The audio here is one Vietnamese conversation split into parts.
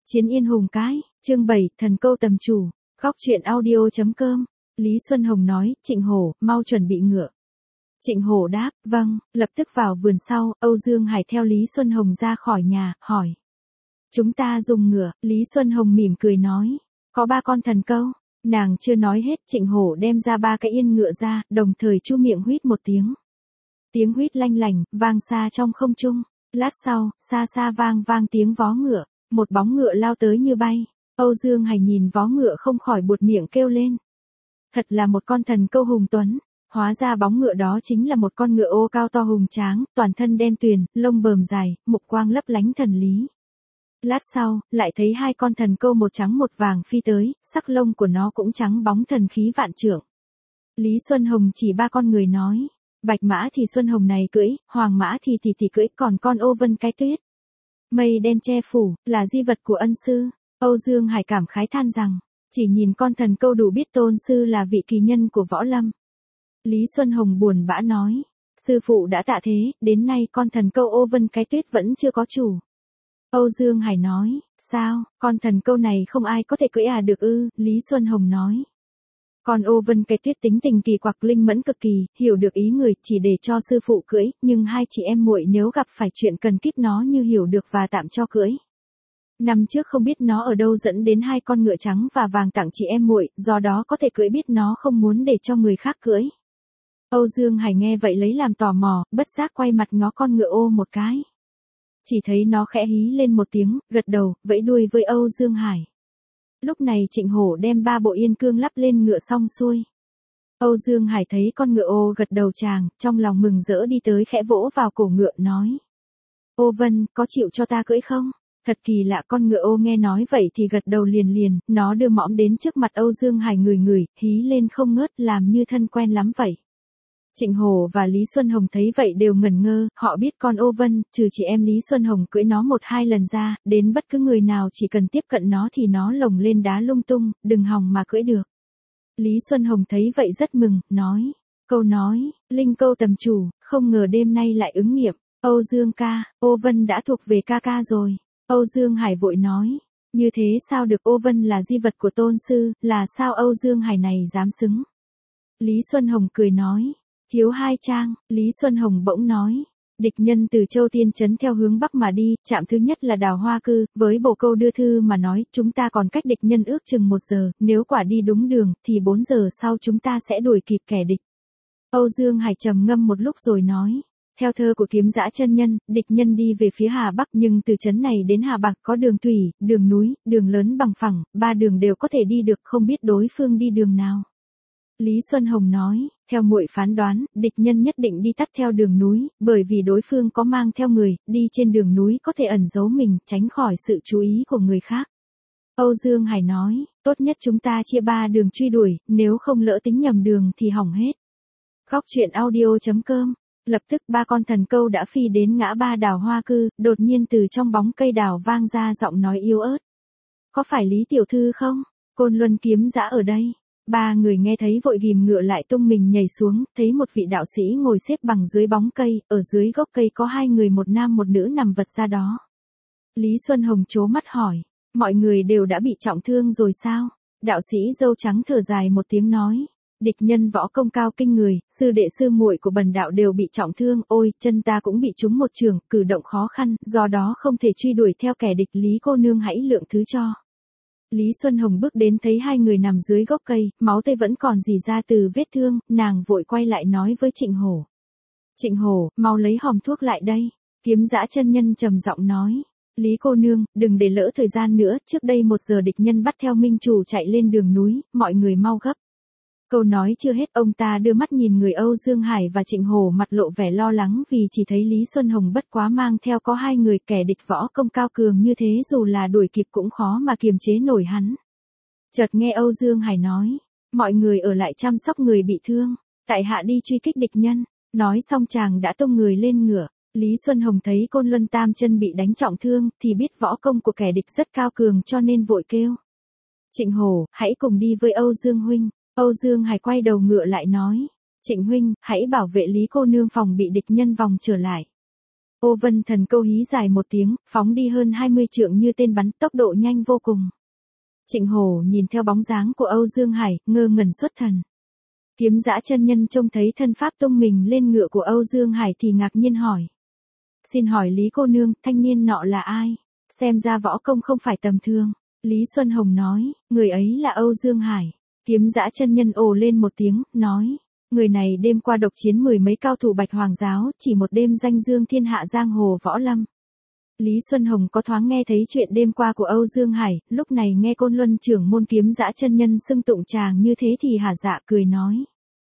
Chiến Yên Hùng Cái, chương 7, thần câu tầm chủ, góc truyện audio.com. Lý Xuân Hồng nói, Trịnh Hổ, mau chuẩn bị ngựa. Trịnh Hổ đáp, vâng, lập tức vào vườn sau, Âu Dương Hải theo Lý Xuân Hồng ra khỏi nhà, hỏi. Chúng ta dùng ngựa, Lý Xuân Hồng mỉm cười nói, có 3 con thần câu. Nàng chưa nói hết, Trịnh Hổ đem ra 3 cái yên ngựa ra, đồng thời chu miệng huýt một tiếng. Tiếng huýt lanh lảnh, vang xa trong không trung. Lát sau, xa xa vang vang tiếng vó ngựa, một bóng ngựa lao tới như bay. Âu Dương Hải nhìn vó ngựa không khỏi buột miệng kêu lên. Thật là một con thần câu hùng tuấn. Hóa ra bóng ngựa đó chính là một con ngựa ô cao to hùng tráng, toàn thân đen tuyền, lông bờm dài, mục quang lấp lánh thần lý. Lát sau, lại thấy 2 con thần câu một trắng một vàng phi tới, sắc lông của nó cũng trắng bóng thần khí vạn trượng. Lý Xuân Hồng chỉ 3 con người nói, bạch mã thì Xuân Hồng này cưỡi, hoàng mã thì tỷ tỷ cưỡi, còn con ô vân cái tuyết. Mây đen che phủ, là di vật của ân sư. Âu Dương Hải cảm khái than rằng, chỉ nhìn con thần câu đủ biết tôn sư là vị kỳ nhân của võ lâm. Lý Xuân Hồng buồn bã nói, sư phụ đã tạ thế, đến nay con thần câu ô vân cái tuyết vẫn chưa có chủ. Âu Dương Hải nói, sao, con thần câu này không ai có thể cưỡi được ư? Lý Xuân Hồng nói. Con ô vân cái tuyết tính tình kỳ quặc linh mẫn cực kỳ, hiểu được ý người, chỉ để cho sư phụ cưỡi, nhưng 2 chị em muội nếu gặp phải chuyện cần kíp nó như hiểu được và tạm cho cưỡi. Năm trước không biết nó ở đâu dẫn đến 2 con ngựa trắng và vàng tặng chị em muội, do đó có thể cưỡi, biết nó không muốn để cho người khác cưỡi. Âu Dương Hải nghe vậy lấy làm tò mò, bất giác quay mặt ngó con ngựa ô một cái. Chỉ thấy nó khẽ hí lên một tiếng, gật đầu, vẫy đuôi với Âu Dương Hải. Lúc này Trịnh Hổ đem 3 bộ yên cương lắp lên ngựa xong xuôi. Âu Dương Hải thấy con ngựa ô gật đầu chàng, trong lòng mừng rỡ đi tới khẽ vỗ vào cổ ngựa nói. Ô Vân, có chịu cho ta cưỡi không? Thật kỳ lạ, con ngựa ô nghe nói vậy thì gật đầu liền liền, nó đưa mõm đến trước mặt Âu Dương Hải ngửi, hí lên không ngớt làm như thân quen lắm vậy. Trịnh Hổ và Lý Xuân Hồng thấy vậy đều ngẩn ngơ, họ biết con ô vân, trừ chị em Lý Xuân Hồng cưỡi nó 1-2 lần ra, đến bất cứ người nào chỉ cần tiếp cận nó thì nó lồng lên đá lung tung, đừng hòng mà cưỡi được. Lý Xuân Hồng thấy vậy rất mừng, nói, câu nói, linh câu tầm chủ, không ngờ đêm nay lại ứng nghiệm. Âu Dương ca, ô vân đã thuộc về ca ca rồi. Âu Dương Hải vội nói, như thế sao được, ô vân là di vật của tôn sư, là sao Âu Dương Hải này dám xứng. Lý Xuân Hồng cười nói, hiếu 2 trang. Lý Xuân Hồng bỗng nói, địch nhân từ Châu Tiên Trấn theo hướng Bắc mà đi, trạm thứ nhất là Đào Hoa Cư, với bồ câu đưa thư mà nói, chúng ta còn cách địch nhân ước chừng 1 giờ, nếu quả đi đúng đường, thì 4 giờ sau chúng ta sẽ đuổi kịp kẻ địch. Âu Dương Hải trầm ngâm một lúc rồi nói, theo thơ của Kiếm Dã chân nhân, địch nhân đi về phía Hà Bắc nhưng từ trấn này đến Hà Bắc có đường thủy, đường núi, đường lớn bằng phẳng, 3 đường đều có thể đi được, không biết đối phương đi đường nào. Lý Xuân Hồng nói, theo muội phán đoán, địch nhân nhất định đi tắt theo đường núi, bởi vì đối phương có mang theo người, đi trên đường núi có thể ẩn giấu mình, tránh khỏi sự chú ý của người khác. Âu Dương Hải nói, tốt nhất chúng ta chia 3 đường truy đuổi, nếu không lỡ tính nhầm đường thì hỏng hết. Góc truyện audio.com. Lập tức 3 con thần câu đã phi đến ngã ba Đào Hoa Cư, đột nhiên từ trong bóng cây đào vang ra giọng nói yếu ớt. Có phải Lý tiểu thư không? Côn Luân Kiếm Dã ở đây. 3 người nghe thấy vội ghim ngựa lại tung mình nhảy xuống, thấy một vị đạo sĩ ngồi xếp bằng dưới bóng cây, ở dưới gốc cây có 2 người, một nam một nữ nằm vật ra đó. Lý Xuân Hồng trố mắt hỏi, mọi người đều đã bị trọng thương rồi sao? Đạo sĩ râu trắng thở dài một tiếng nói, địch nhân võ công cao kinh người, sư đệ sư muội của bần đạo đều bị trọng thương, ôi, chân ta cũng bị trúng một chưởng, cử động khó khăn, do đó không thể truy đuổi theo kẻ địch, Lý cô nương hãy lượng thứ cho. Lý Xuân Hồng bước đến thấy 2 người nằm dưới gốc cây, máu tươi vẫn còn rỉ ra từ vết thương, nàng vội quay lại nói với Trịnh Hổ. Trịnh Hổ, mau lấy hòm thuốc lại đây. Kiếm Dã chân nhân trầm giọng nói. Lý cô nương, đừng để lỡ thời gian nữa, trước đây 1 giờ địch nhân bắt theo minh chủ chạy lên đường núi, mọi người mau gấp. Câu nói chưa hết, ông ta đưa mắt nhìn người Âu Dương Hải và Trịnh Hổ mặt lộ vẻ lo lắng vì chỉ thấy Lý Xuân Hồng bất quá mang theo có 2 người, kẻ địch võ công cao cường như thế dù là đuổi kịp cũng khó mà kiềm chế nổi hắn. Chợt nghe Âu Dương Hải nói, mọi người ở lại chăm sóc người bị thương, tại hạ đi truy kích địch nhân. Nói xong chàng đã tung người lên ngựa. Lý Xuân Hồng thấy Côn Luân Tam chân bị đánh trọng thương thì biết võ công của kẻ địch rất cao cường cho nên vội kêu. Trịnh Hổ, hãy cùng đi với Âu Dương huynh. Âu Dương Hải quay đầu ngựa lại nói, Trịnh huynh, hãy bảo vệ Lý cô nương phòng bị địch nhân vòng trở lại. Ô Vân Thần Câu hí dài một tiếng, phóng đi hơn 20 trượng như tên bắn, tốc độ nhanh vô cùng. Trịnh Hổ nhìn theo bóng dáng của Âu Dương Hải, ngơ ngẩn xuất thần. Kiếm Dã chân nhân trông thấy thân pháp tung mình lên ngựa của Âu Dương Hải thì ngạc nhiên hỏi. Xin hỏi Lý cô nương, thanh niên nọ là ai? Xem ra võ công không phải tầm thường. Lý Xuân Hồng nói, người ấy là Âu Dương Hải. Kiếm Dã chân nhân ồ lên một tiếng, nói. Người này đêm qua độc chiến 10 mấy cao thủ Bạch Hoàng giáo, chỉ một đêm danh dương thiên hạ giang hồ võ lâm. Lý Xuân Hồng có thoáng nghe thấy chuyện đêm qua của Âu Dương Hải, lúc này nghe Côn Luân trưởng môn Kiếm Dã chân nhân xưng tụng chàng như thế thì hả dạ cười nói.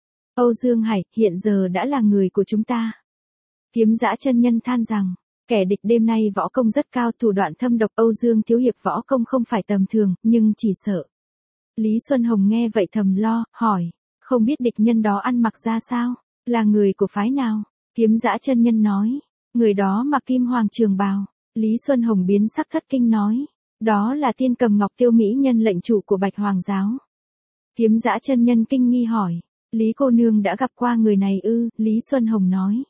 Âu Dương Hải, hiện giờ đã là người của chúng ta. Kiếm Dã chân nhân than rằng, kẻ địch đêm nay võ công rất cao, thủ đoạn thâm độc. Âu Dương thiếu hiệp võ công không phải tầm thường, nhưng chỉ sợ. Lý Xuân Hồng nghe vậy thầm lo, hỏi, không biết địch nhân đó ăn mặc ra sao, là người của phái nào? Kiếm Dã chân nhân nói, người đó mặc kim hoàng trường bào. Lý Xuân Hồng biến sắc thất kinh nói, đó là Tiên Cầm Ngọc Tiêu mỹ nhân lệnh chủ của Bạch Hoàng giáo. Kiếm Dã chân nhân kinh nghi hỏi, Lý cô nương đã gặp qua người này ư? Lý Xuân Hồng nói,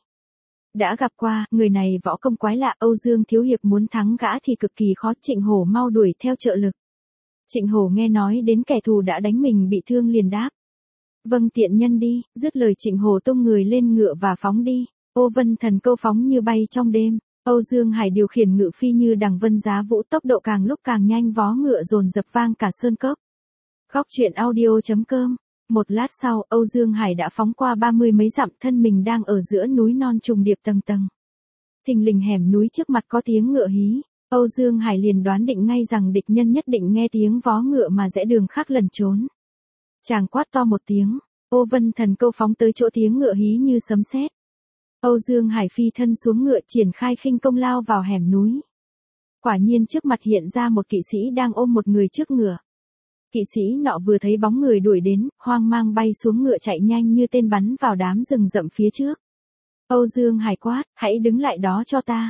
đã gặp qua, người này võ công quái lạ. Âu Dương thiếu hiệp muốn thắng gã thì cực kỳ khó. Trịnh Hổ mau đuổi theo trợ lực. Trịnh Hổ nghe nói đến kẻ thù đã đánh mình bị thương liền đáp, vâng tiện nhân đi. Dứt lời Trịnh Hổ tung người lên ngựa và phóng đi. Ô Vân Thần Câu phóng như bay trong đêm. Âu Dương Hải điều khiển ngự phi như đằng vân giá vũ, tốc độ càng lúc càng nhanh, vó ngựa dồn dập vang cả sơn cốc. Khóc chuyện audio.com. Một lát sau, Âu Dương Hải đã phóng qua 30 mấy dặm, thân mình đang ở giữa núi non trùng điệp tầng tầng. Thình lình hẻm núi trước mặt có tiếng ngựa hí. Âu Dương Hải liền đoán định ngay rằng địch nhân nhất định nghe tiếng vó ngựa mà rẽ đường khác lẩn trốn. Chàng quát to một tiếng, Ô Vân Thần Câu phóng tới chỗ tiếng ngựa hí như sấm sét. Âu Dương Hải phi thân xuống ngựa, triển khai khinh công lao vào hẻm núi. Quả nhiên trước mặt hiện ra một kỵ sĩ đang ôm một người trước ngựa. Kỵ sĩ nọ vừa thấy bóng người đuổi đến, hoang mang bay xuống ngựa chạy nhanh như tên bắn vào đám rừng rậm phía trước. Âu Dương Hải quát, hãy đứng lại đó cho ta.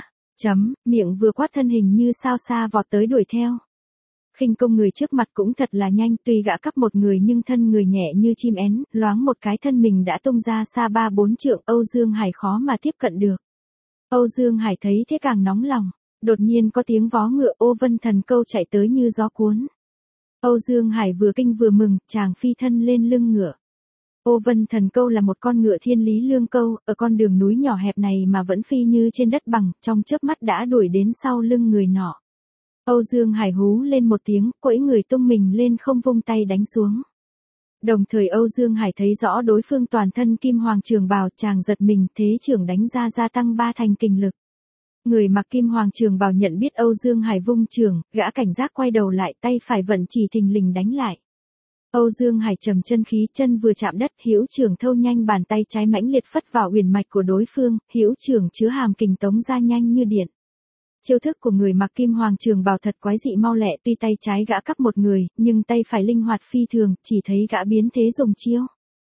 Miệng vừa quát thân hình như sao xa vọt tới đuổi theo. Khinh công người trước mặt cũng thật là nhanh, tuy gã cắp một người nhưng thân người nhẹ như chim én, loáng một cái thân mình đã tung ra xa 3-4 trượng. Âu Dương Hải khó mà tiếp cận được. Âu Dương Hải thấy thế càng nóng lòng. Đột nhiên có tiếng vó ngựa, Ô Vân Thần Câu chạy tới như gió cuốn. Âu Dương Hải vừa kinh vừa mừng, chàng phi thân lên lưng ngựa. Ô Vân Thần Câu là một con ngựa thiên lý lương câu, ở con đường núi nhỏ hẹp này mà vẫn phi như trên đất bằng, trong chớp mắt đã đuổi đến sau lưng người nọ. Âu Dương Hải hú lên một tiếng, quẫy người tung mình lên không, vung tay đánh xuống. Đồng thời Âu Dương Hải thấy rõ đối phương toàn thân kim hoàng trường bào, chàng giật mình, thế trưởng đánh ra gia tăng 3 thành kình lực. Người mặc kim hoàng trường bào nhận biết Âu Dương Hải vung trường, gã cảnh giác quay đầu lại, tay phải vận chỉ thình lình đánh lại. Âu Dương Hải trầm chân khí, chân vừa chạm đất, hữu trường thâu nhanh, bàn tay trái mãnh liệt phất vào uyển mạch của đối phương, hữu trường chứa hàm kình tống ra nhanh như điện. Chiêu thức của người mặc kim hoàng trường bào thật quái dị mau lẹ, tuy tay trái gã cắp một người, nhưng tay phải linh hoạt phi thường, chỉ thấy gã biến thế dùng chiêu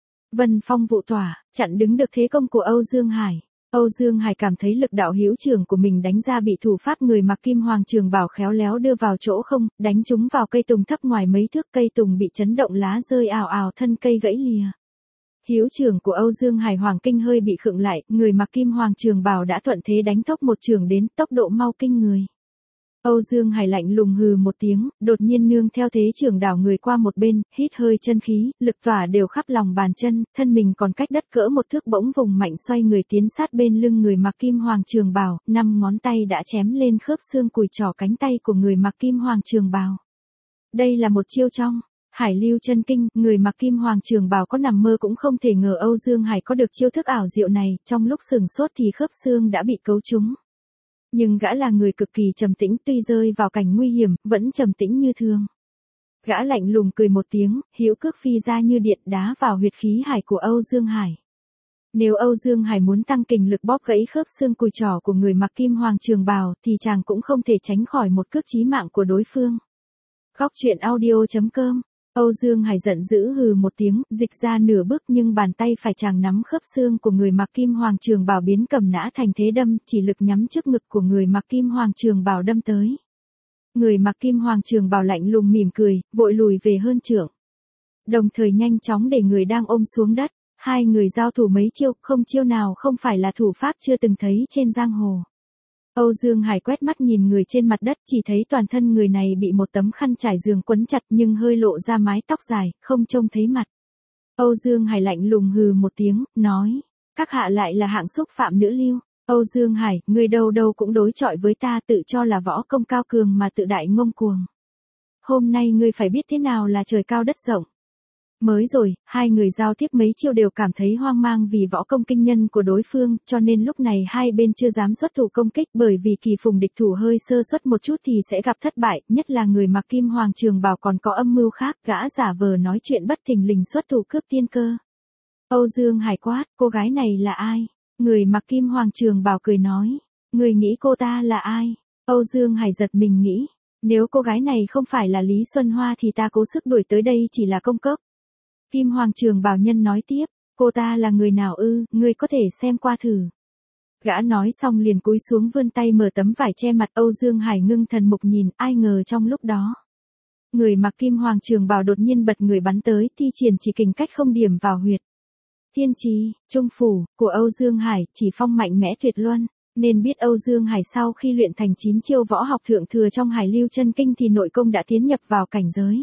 Vân Phong vụ tỏa, chặn đứng được thế công của Âu Dương Hải. Âu Dương Hải cảm thấy lực đạo hữu trường của mình đánh ra bị thủ pháp người mặc kim hoàng trường bào khéo léo đưa vào chỗ không, đánh trúng vào cây tùng thấp ngoài mấy thước, cây tùng bị chấn động, lá rơi ào ào, thân cây gãy lìa. Hữu trường của Âu Dương Hải hoàng kinh hơi bị khựng lại, người mặc kim hoàng trường bào đã thuận thế đánh thốc một trường đến, tốc độ mau kinh người. Âu Dương Hải lạnh lùng hừ một tiếng, đột nhiên nương theo thế trường đảo người qua một bên, hít hơi chân khí, lực tỏa đều khắp lòng bàn chân, thân mình còn cách đất cỡ một thước, bỗng vùng mạnh xoay người tiến sát bên lưng người mặc kim hoàng trường bào, 5 ngón tay đã chém lên khớp xương cùi trỏ cánh tay của người mặc kim hoàng trường bào. Đây là một chiêu trong Hải Lưu Chân Kinh, người mặc kim hoàng trường bào có nằm mơ cũng không thể ngờ Âu Dương Hải có được chiêu thức ảo diệu này, trong lúc sừng sốt thì khớp xương đã bị cấu trúng. Nhưng gã là người cực kỳ trầm tĩnh, tuy rơi vào cảnh nguy hiểm, vẫn trầm tĩnh như thường. Gã lạnh lùng cười một tiếng, hữu cước phi ra như điện, đá vào huyệt khí hải của Âu Dương Hải. Nếu Âu Dương Hải muốn tăng kình lực bóp gãy khớp xương cùi trỏ của người mặc kim hoàng trường bào, thì chàng cũng không thể tránh khỏi một cước chí mạng của đối phương. Khóc chuyện audio.com. Âu Dương Hải giận dữ hừ một tiếng, dịch ra nửa bước, nhưng bàn tay phải chàng nắm khớp xương của người mặc kim hoàng trường bào biến cầm nã thành thế đâm, chỉ lực nhắm trước ngực của người mặc kim hoàng trường bào đâm tới. Người mặc kim hoàng trường bào lạnh lùng mỉm cười, vội lùi về hơn trượng. Đồng thời nhanh chóng để người đang ôm xuống đất. Hai người giao thủ mấy chiêu, không chiêu nào không phải là thủ pháp chưa từng thấy trên giang hồ. Âu Dương Hải quét mắt nhìn người trên mặt đất, chỉ thấy toàn thân người này bị một tấm khăn trải giường quấn chặt nhưng hơi lộ ra mái tóc dài, không trông thấy mặt. Âu Dương Hải lạnh lùng hừ một tiếng, nói, các hạ lại là hạng xúc phạm nữ lưu. Âu Dương Hải, người đâu đâu cũng đối chọi với ta, tự cho là võ công cao cường mà tự đại ngông cuồng. Hôm nay ngươi phải biết thế nào là trời cao đất rộng. Mới rồi, hai người giao tiếp mấy chiêu đều cảm thấy hoang mang vì võ công kinh nhân của đối phương, cho nên lúc này hai bên chưa dám xuất thủ công kích, bởi vì kỳ phùng địch thủ hơi sơ suất một chút thì sẽ gặp thất bại, nhất là người mặc kim hoàng trường bào còn có âm mưu khác, gã giả vờ nói chuyện bất thình lình xuất thủ cướp tiên cơ. Âu Dương Hải quát, cô gái này là ai? Người mặc kim hoàng trường bào cười nói, người nghĩ cô ta là ai? Âu Dương Hải giật mình nghĩ, nếu cô gái này không phải là Lý Xuân Hoa thì ta cố sức đuổi tới đây chỉ là công cốc. Kim hoàng trường bào nhân nói tiếp, cô ta là người nào ư, ngươi có thể xem qua thử. Gã nói xong liền cúi xuống vươn tay mở tấm vải che mặt. Âu Dương Hải ngưng thần mục nhìn, ai ngờ trong lúc đó, người mặc kim hoàng trường bào đột nhiên bật người bắn tới, thi triển chỉ kình cách không điểm vào huyệt. Thiên trì, trung phủ, của Âu Dương Hải, chỉ phong mạnh mẽ tuyệt luân, nên biết Âu Dương Hải sau khi luyện thành 9 chiêu võ học thượng thừa trong Hải Lưu Chân Kinh thì nội công đã tiến nhập vào cảnh giới.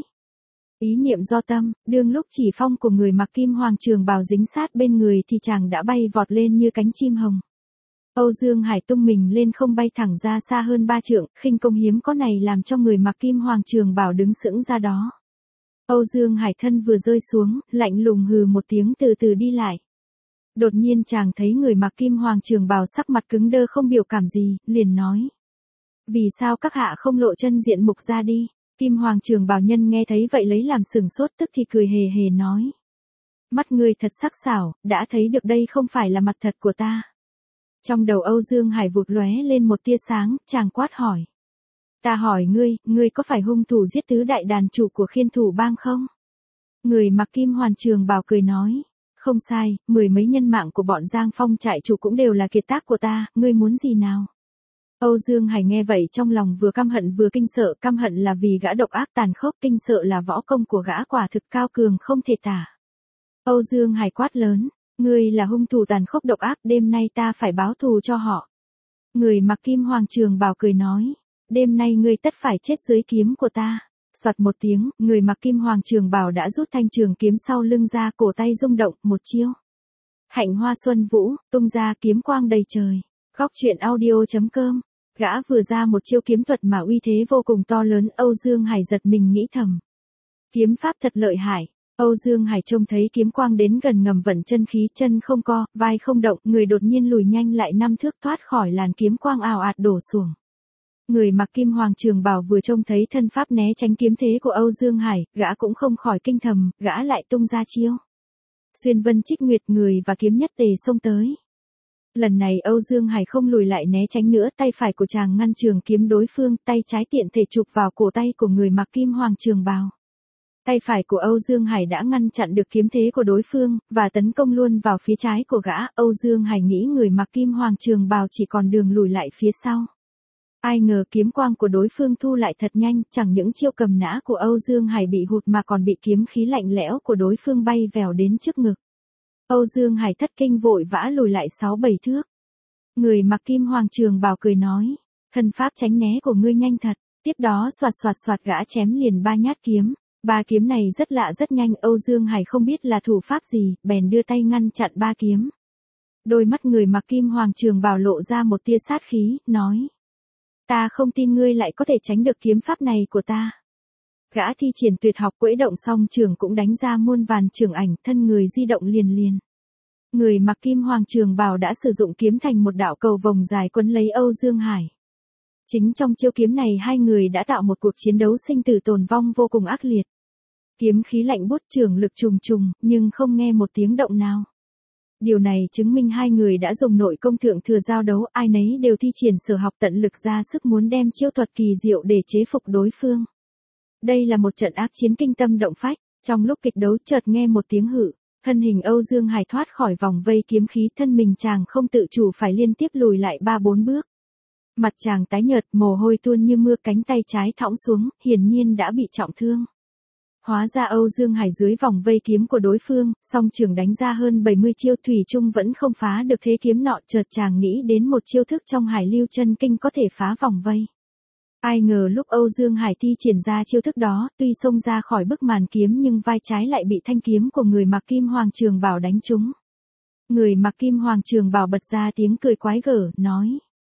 Ý niệm do tâm, đương lúc chỉ phong của người mặc kim hoàng trường bào dính sát bên người thì chàng đã bay vọt lên như cánh chim hồng. Âu Dương Hải tung mình lên không bay thẳng ra xa hơn 3 trượng, khinh công hiếm có này làm cho người mặc kim hoàng trường bào đứng sững ra đó. Âu Dương Hải thân vừa rơi xuống, lạnh lùng hừ một tiếng từ từ đi lại. Đột nhiên chàng thấy người mặc kim hoàng trường bào sắc mặt cứng đơ không biểu cảm gì, liền nói. Vì sao các hạ không lộ chân diện mục ra đi? Kim hoàng trường bào nhân nghe thấy vậy lấy làm sừng sốt, tức thì cười hề hề nói. Mắt ngươi thật sắc sảo, đã thấy được đây không phải là mặt thật của ta. Trong đầu Âu Dương Hải vụt lóe lên một tia sáng, chàng quát hỏi. Ta hỏi ngươi có phải hung thủ giết tứ đại đàn chủ của Khiên Thủ Bang không? Người mặc kim hoàng trường bào cười nói. Không sai, 10 mấy nhân mạng của bọn Giang Phong trại chủ cũng đều là kiệt tác của ta, ngươi muốn gì nào? Âu Dương Hải nghe vậy trong lòng vừa căm hận vừa kinh sợ, căm hận là vì gã độc ác tàn khốc, kinh sợ là võ công của gã quả thực cao cường không thể tả. Âu Dương Hải quát lớn, ngươi là hung thủ tàn khốc độc ác, đêm nay ta phải báo thù cho họ. Người mặc kim hoàng trường bào cười nói, đêm nay ngươi tất phải chết dưới kiếm của ta. Soạt một tiếng, người mặc kim hoàng trường bào đã rút thanh trường kiếm sau lưng ra, cổ tay rung động, một chiêu. Hạnh hoa xuân vũ, tung ra kiếm quang đầy trời. Góc truyện audio.com. Gã vừa ra một chiêu kiếm thuật mà uy thế vô cùng to lớn, Âu Dương Hải giật mình nghĩ thầm. Kiếm pháp thật lợi hại. Âu Dương Hải trông thấy kiếm quang đến gần ngầm vận chân khí, chân không co, vai không động, người đột nhiên lùi nhanh lại 5 thước thoát khỏi làn kiếm quang ào ạt đổ xuống. Người mặc kim hoàng trường bào vừa trông thấy thân pháp né tránh kiếm thế của Âu Dương Hải, gã cũng không khỏi kinh thầm, gã lại tung ra chiêu. Xuyên vân trích nguyệt, người và kiếm nhất tề xông tới. Lần này Âu Dương Hải không lùi lại né tránh nữa, tay phải của chàng ngăn trường kiếm đối phương, tay trái tiện thể chụp vào cổ tay của người mặc kim hoàng trường bào. Tay phải của Âu Dương Hải đã ngăn chặn được kiếm thế của đối phương, và tấn công luôn vào phía trái của gã. Âu Dương Hải nghĩ người mặc kim hoàng trường bào chỉ còn đường lùi lại phía sau. Ai ngờ kiếm quang của đối phương thu lại thật nhanh, chẳng những chiêu cầm nã của Âu Dương Hải bị hụt mà còn bị kiếm khí lạnh lẽo của đối phương bay vèo đến trước ngực. Âu Dương Hải thất kinh vội vã lùi lại 6-7 thước. Người mặc kim hoàng trường bào cười nói, thân pháp tránh né của ngươi nhanh thật. Tiếp đó xoạt gã chém liền 3 nhát kiếm. 3 kiếm này rất lạ rất nhanh, Âu Dương Hải không biết là thủ pháp gì, bèn đưa tay ngăn chặn 3 kiếm. Đôi mắt người mặc kim hoàng trường bào lộ ra một tia sát khí, nói. Ta không tin ngươi lại có thể tránh được kiếm pháp này của ta. Gã thi triển tuyệt học quẫy động song trường cũng đánh ra muôn vàn trường ảnh, thân người di động liền liền. Người mặc kim hoàng trường bào đã sử dụng kiếm thành một đạo cầu vồng dài quấn lấy Âu Dương Hải. Chính trong chiêu kiếm này hai người đã tạo một cuộc chiến đấu sinh tử tồn vong vô cùng ác liệt. Kiếm khí lạnh buốt, trường lực trùng trùng, nhưng không nghe một tiếng động nào. Điều này chứng minh hai người đã dùng nội công thượng thừa giao đấu, ai nấy đều thi triển sở học tận lực ra sức muốn đem chiêu thuật kỳ diệu để chế phục đối phương. Đây là một trận ác chiến kinh tâm động phách, trong lúc kịch đấu chợt nghe một tiếng hự, thân hình Âu Dương Hải thoát khỏi vòng vây kiếm khí, thân mình chàng không tự chủ phải liên tiếp lùi lại 3-4 bước. Mặt chàng tái nhợt, mồ hôi tuôn như mưa, cánh tay trái thõng xuống, hiển nhiên đã bị trọng thương. Hóa ra Âu Dương Hải dưới vòng vây kiếm của đối phương, song trường đánh ra hơn 70 chiêu thủy chung vẫn không phá được thế kiếm nọ, chợt chàng nghĩ đến một chiêu thức trong Hải Lưu Chân Kinh có thể phá vòng vây. Ai ngờ lúc Âu Dương Hải thi triển ra chiêu thức đó, tuy xông ra khỏi bức màn kiếm nhưng vai trái lại bị thanh kiếm của người mặc kim hoàng trường bào đánh trúng. Người mặc kim hoàng trường bào bật ra tiếng cười quái gở, nói: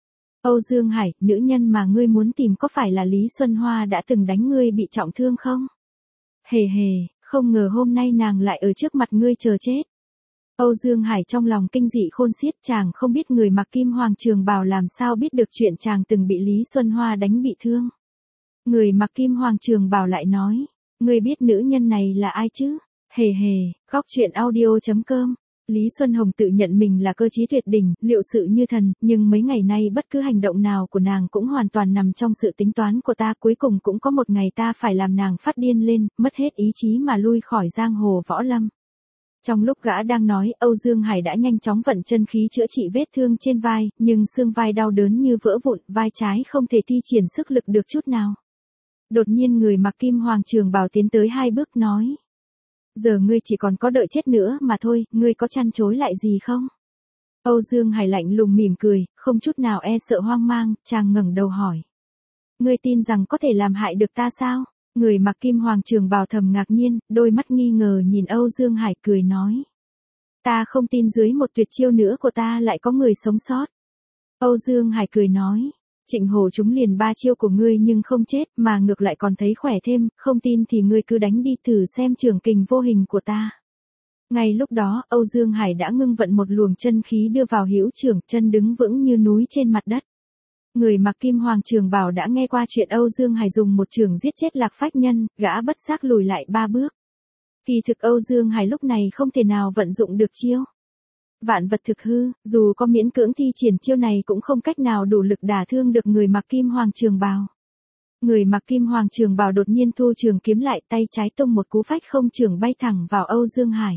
Âu Dương Hải, nữ nhân mà ngươi muốn tìm có phải là Lý Xuân Hoa đã từng đánh ngươi bị trọng thương không? Hề hề, không ngờ hôm nay nàng lại ở trước mặt ngươi chờ chết. Âu Dương Hải trong lòng kinh dị khôn xiết, chàng không biết người mặc kim hoàng trường bào làm sao biết được chuyện chàng từng bị Lý Xuân Hoa đánh bị thương. Người mặc kim hoàng trường bào lại nói: ngươi biết nữ nhân này là ai chứ? Hề hề, góc truyện audio.com. Lý Xuân Hồng tự nhận mình là cơ trí tuyệt đỉnh, liệu sự như thần, nhưng mấy ngày nay bất cứ hành động nào của nàng cũng hoàn toàn nằm trong sự tính toán của ta, cuối cùng cũng có một ngày ta phải làm nàng phát điên lên, mất hết ý chí mà lui khỏi giang hồ võ lâm. Trong lúc gã đang nói, Âu Dương Hải đã nhanh chóng vận chân khí chữa trị vết thương trên vai, nhưng xương vai đau đớn như vỡ vụn, vai trái không thể thi triển sức lực được chút nào. Đột nhiên người mặc kim hoàng trường bào tiến tới 2 bước nói: giờ ngươi chỉ còn có đợi chết nữa mà thôi, ngươi có chăn chối lại gì không? Âu Dương Hải lạnh lùng mỉm cười, không chút nào e sợ hoang mang, chàng ngẩng đầu hỏi: ngươi tin rằng có thể làm hại được ta sao? Người mặc kim hoàng trường bào thầm ngạc nhiên, đôi mắt nghi ngờ nhìn Âu Dương Hải cười nói: ta không tin dưới một tuyệt chiêu nữa của ta lại có người sống sót. Âu Dương Hải cười nói: Trịnh Hổ trúng liền 3 chiêu của ngươi nhưng không chết, mà ngược lại còn thấy khỏe thêm, không tin thì ngươi cứ đánh đi thử xem trường kình vô hình của ta. Ngay lúc đó, Âu Dương Hải đã ngưng vận một luồng chân khí đưa vào hữu trường, chân đứng vững như núi trên mặt đất. Người mặc kim hoàng trường bào đã nghe qua chuyện Âu Dương Hải dùng một chưởng giết chết Lạc Phách Nhân, gã bất giác lùi lại 3 bước. Kỳ thực Âu Dương Hải lúc này không thể nào vận dụng được chiêu vạn vật thực hư, dù có miễn cưỡng thi triển chiêu này cũng không cách nào đủ lực đả thương được người mặc kim hoàng trường bào. Người mặc kim hoàng trường bào đột nhiên thu trường kiếm lại, tay trái tung một cú phách không trường bay thẳng vào Âu Dương Hải.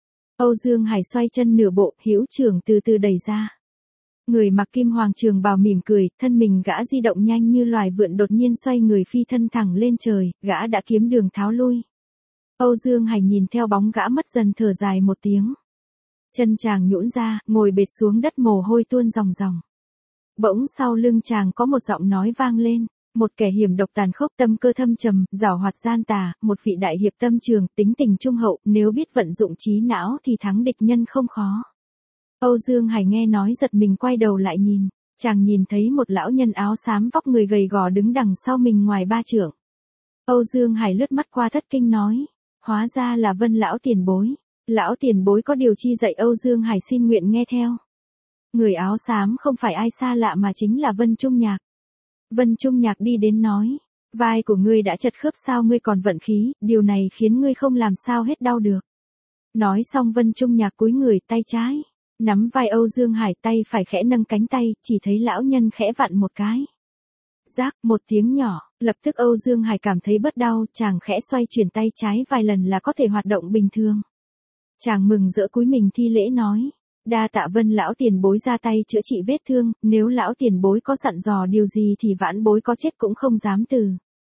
Âu Dương Hải xoay chân nửa bộ, hữu trường từ từ đẩy ra. Người mặc kim hoàng trường bào mỉm cười, thân mình gã di động nhanh như loài vượn, đột nhiên xoay người phi thân thẳng lên trời, gã đã kiếm đường tháo lui. Âu Dương Hải nhìn theo bóng gã mất dần thở dài một tiếng. Chân chàng nhũn ra, ngồi bệt xuống đất, mồ hôi tuôn ròng ròng. Bỗng sau lưng chàng có một giọng nói vang lên: một kẻ hiểm độc tàn khốc, tâm cơ thâm trầm, giảo hoạt gian tà, một vị đại hiệp tâm trường, tính tình trung hậu, nếu biết vận dụng trí não thì thắng địch nhân không khó. Âu Dương Hải nghe nói giật mình quay đầu lại nhìn, chàng nhìn thấy một lão nhân áo xám vóc người gầy gò đứng đằng sau mình ngoài 3 trượng. Âu Dương Hải lướt mắt qua thất kinh nói: hóa ra là Vân lão tiền bối. Lão tiền bối có điều chi dạy Âu Dương Hải xin nguyện nghe theo. Người áo xám không phải ai xa lạ mà chính là Vân Trung Nhạc. Vân Trung Nhạc đi đến nói: vai của ngươi đã chật khớp sao ngươi còn vận khí, điều này khiến ngươi không làm sao hết đau được. Nói xong Vân Trung Nhạc cúi người, tay trái nắm vai Âu Dương Hải, tay phải khẽ nâng cánh tay, chỉ thấy lão nhân khẽ vặn một cái. Rác, một tiếng nhỏ, lập tức Âu Dương Hải cảm thấy bớt đau, chàng khẽ xoay chuyển tay trái vài lần là có thể hoạt động bình thường. Chàng mừng rỡ cúi mình thi lễ nói: đa tạ Vân lão tiền bối ra tay chữa trị vết thương, nếu lão tiền bối có dặn dò điều gì thì vãn bối có chết cũng không dám từ.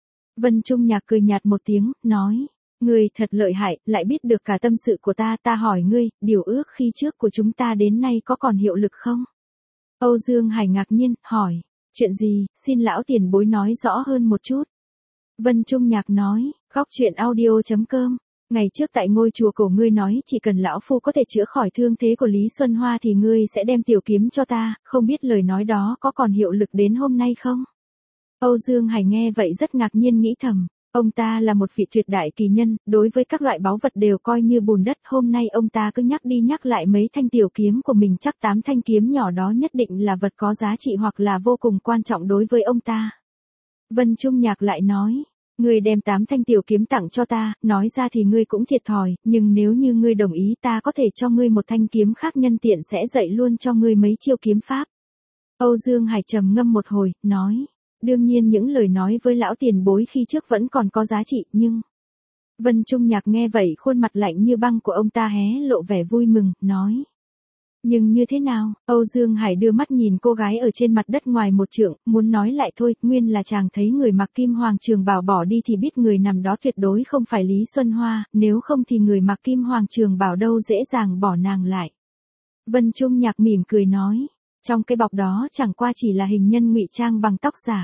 Vân Trung Nhạc cười nhạt một tiếng, nói: ngươi thật lợi hại, lại biết được cả tâm sự của ta, ta hỏi ngươi, điều ước khi trước của chúng ta đến nay có còn hiệu lực không? Âu Dương Hải ngạc nhiên, hỏi: chuyện gì, xin lão tiền bối nói rõ hơn một chút. Vân Trung Nhạc nói: góc truyện audio.com. Ngày trước tại ngôi chùa cổ ngươi nói chỉ cần lão phu có thể chữa khỏi thương thế của Lý Xuân Hoa thì ngươi sẽ đem tiểu kiếm cho ta, không biết lời nói đó có còn hiệu lực đến hôm nay không? Âu Dương Hải nghe vậy rất ngạc nhiên, nghĩ thầm, ông ta là một vị tuyệt đại kỳ nhân, đối với các loại báu vật đều coi như bùn đất, hôm nay ông ta cứ nhắc đi nhắc lại mấy thanh tiểu kiếm của mình, chắc 8 thanh kiếm nhỏ đó nhất định là vật có giá trị hoặc là vô cùng quan trọng đối với ông ta. Vân Trung Nhạc lại nói: ngươi đem 8 thanh tiểu kiếm tặng cho ta, nói ra thì ngươi cũng thiệt thòi, nhưng nếu như ngươi đồng ý ta có thể cho ngươi một thanh kiếm khác, nhân tiện sẽ dạy luôn cho ngươi mấy chiêu kiếm pháp. Âu Dương Hải trầm ngâm một hồi, nói: đương nhiên những lời nói với lão tiền bối khi trước vẫn còn có giá trị, nhưng... Vân Trung Nhạc nghe vậy khuôn mặt lạnh như băng của ông ta hé lộ vẻ vui mừng, nói: Nhưng như thế nào? Âu Dương Hải đưa mắt nhìn cô gái ở trên mặt đất ngoài một trượng, muốn nói lại thôi, nguyên là chàng thấy người mặc kim hoàng trường bào bỏ đi thì biết người nằm đó tuyệt đối không phải Lý Xuân Hoa, nếu không thì người mặc kim hoàng trường bào đâu dễ dàng bỏ nàng lại. Vân Trung Nhạc mỉm cười nói, trong cái bọc đó chẳng qua chỉ là hình nhân ngụy trang bằng tóc giả.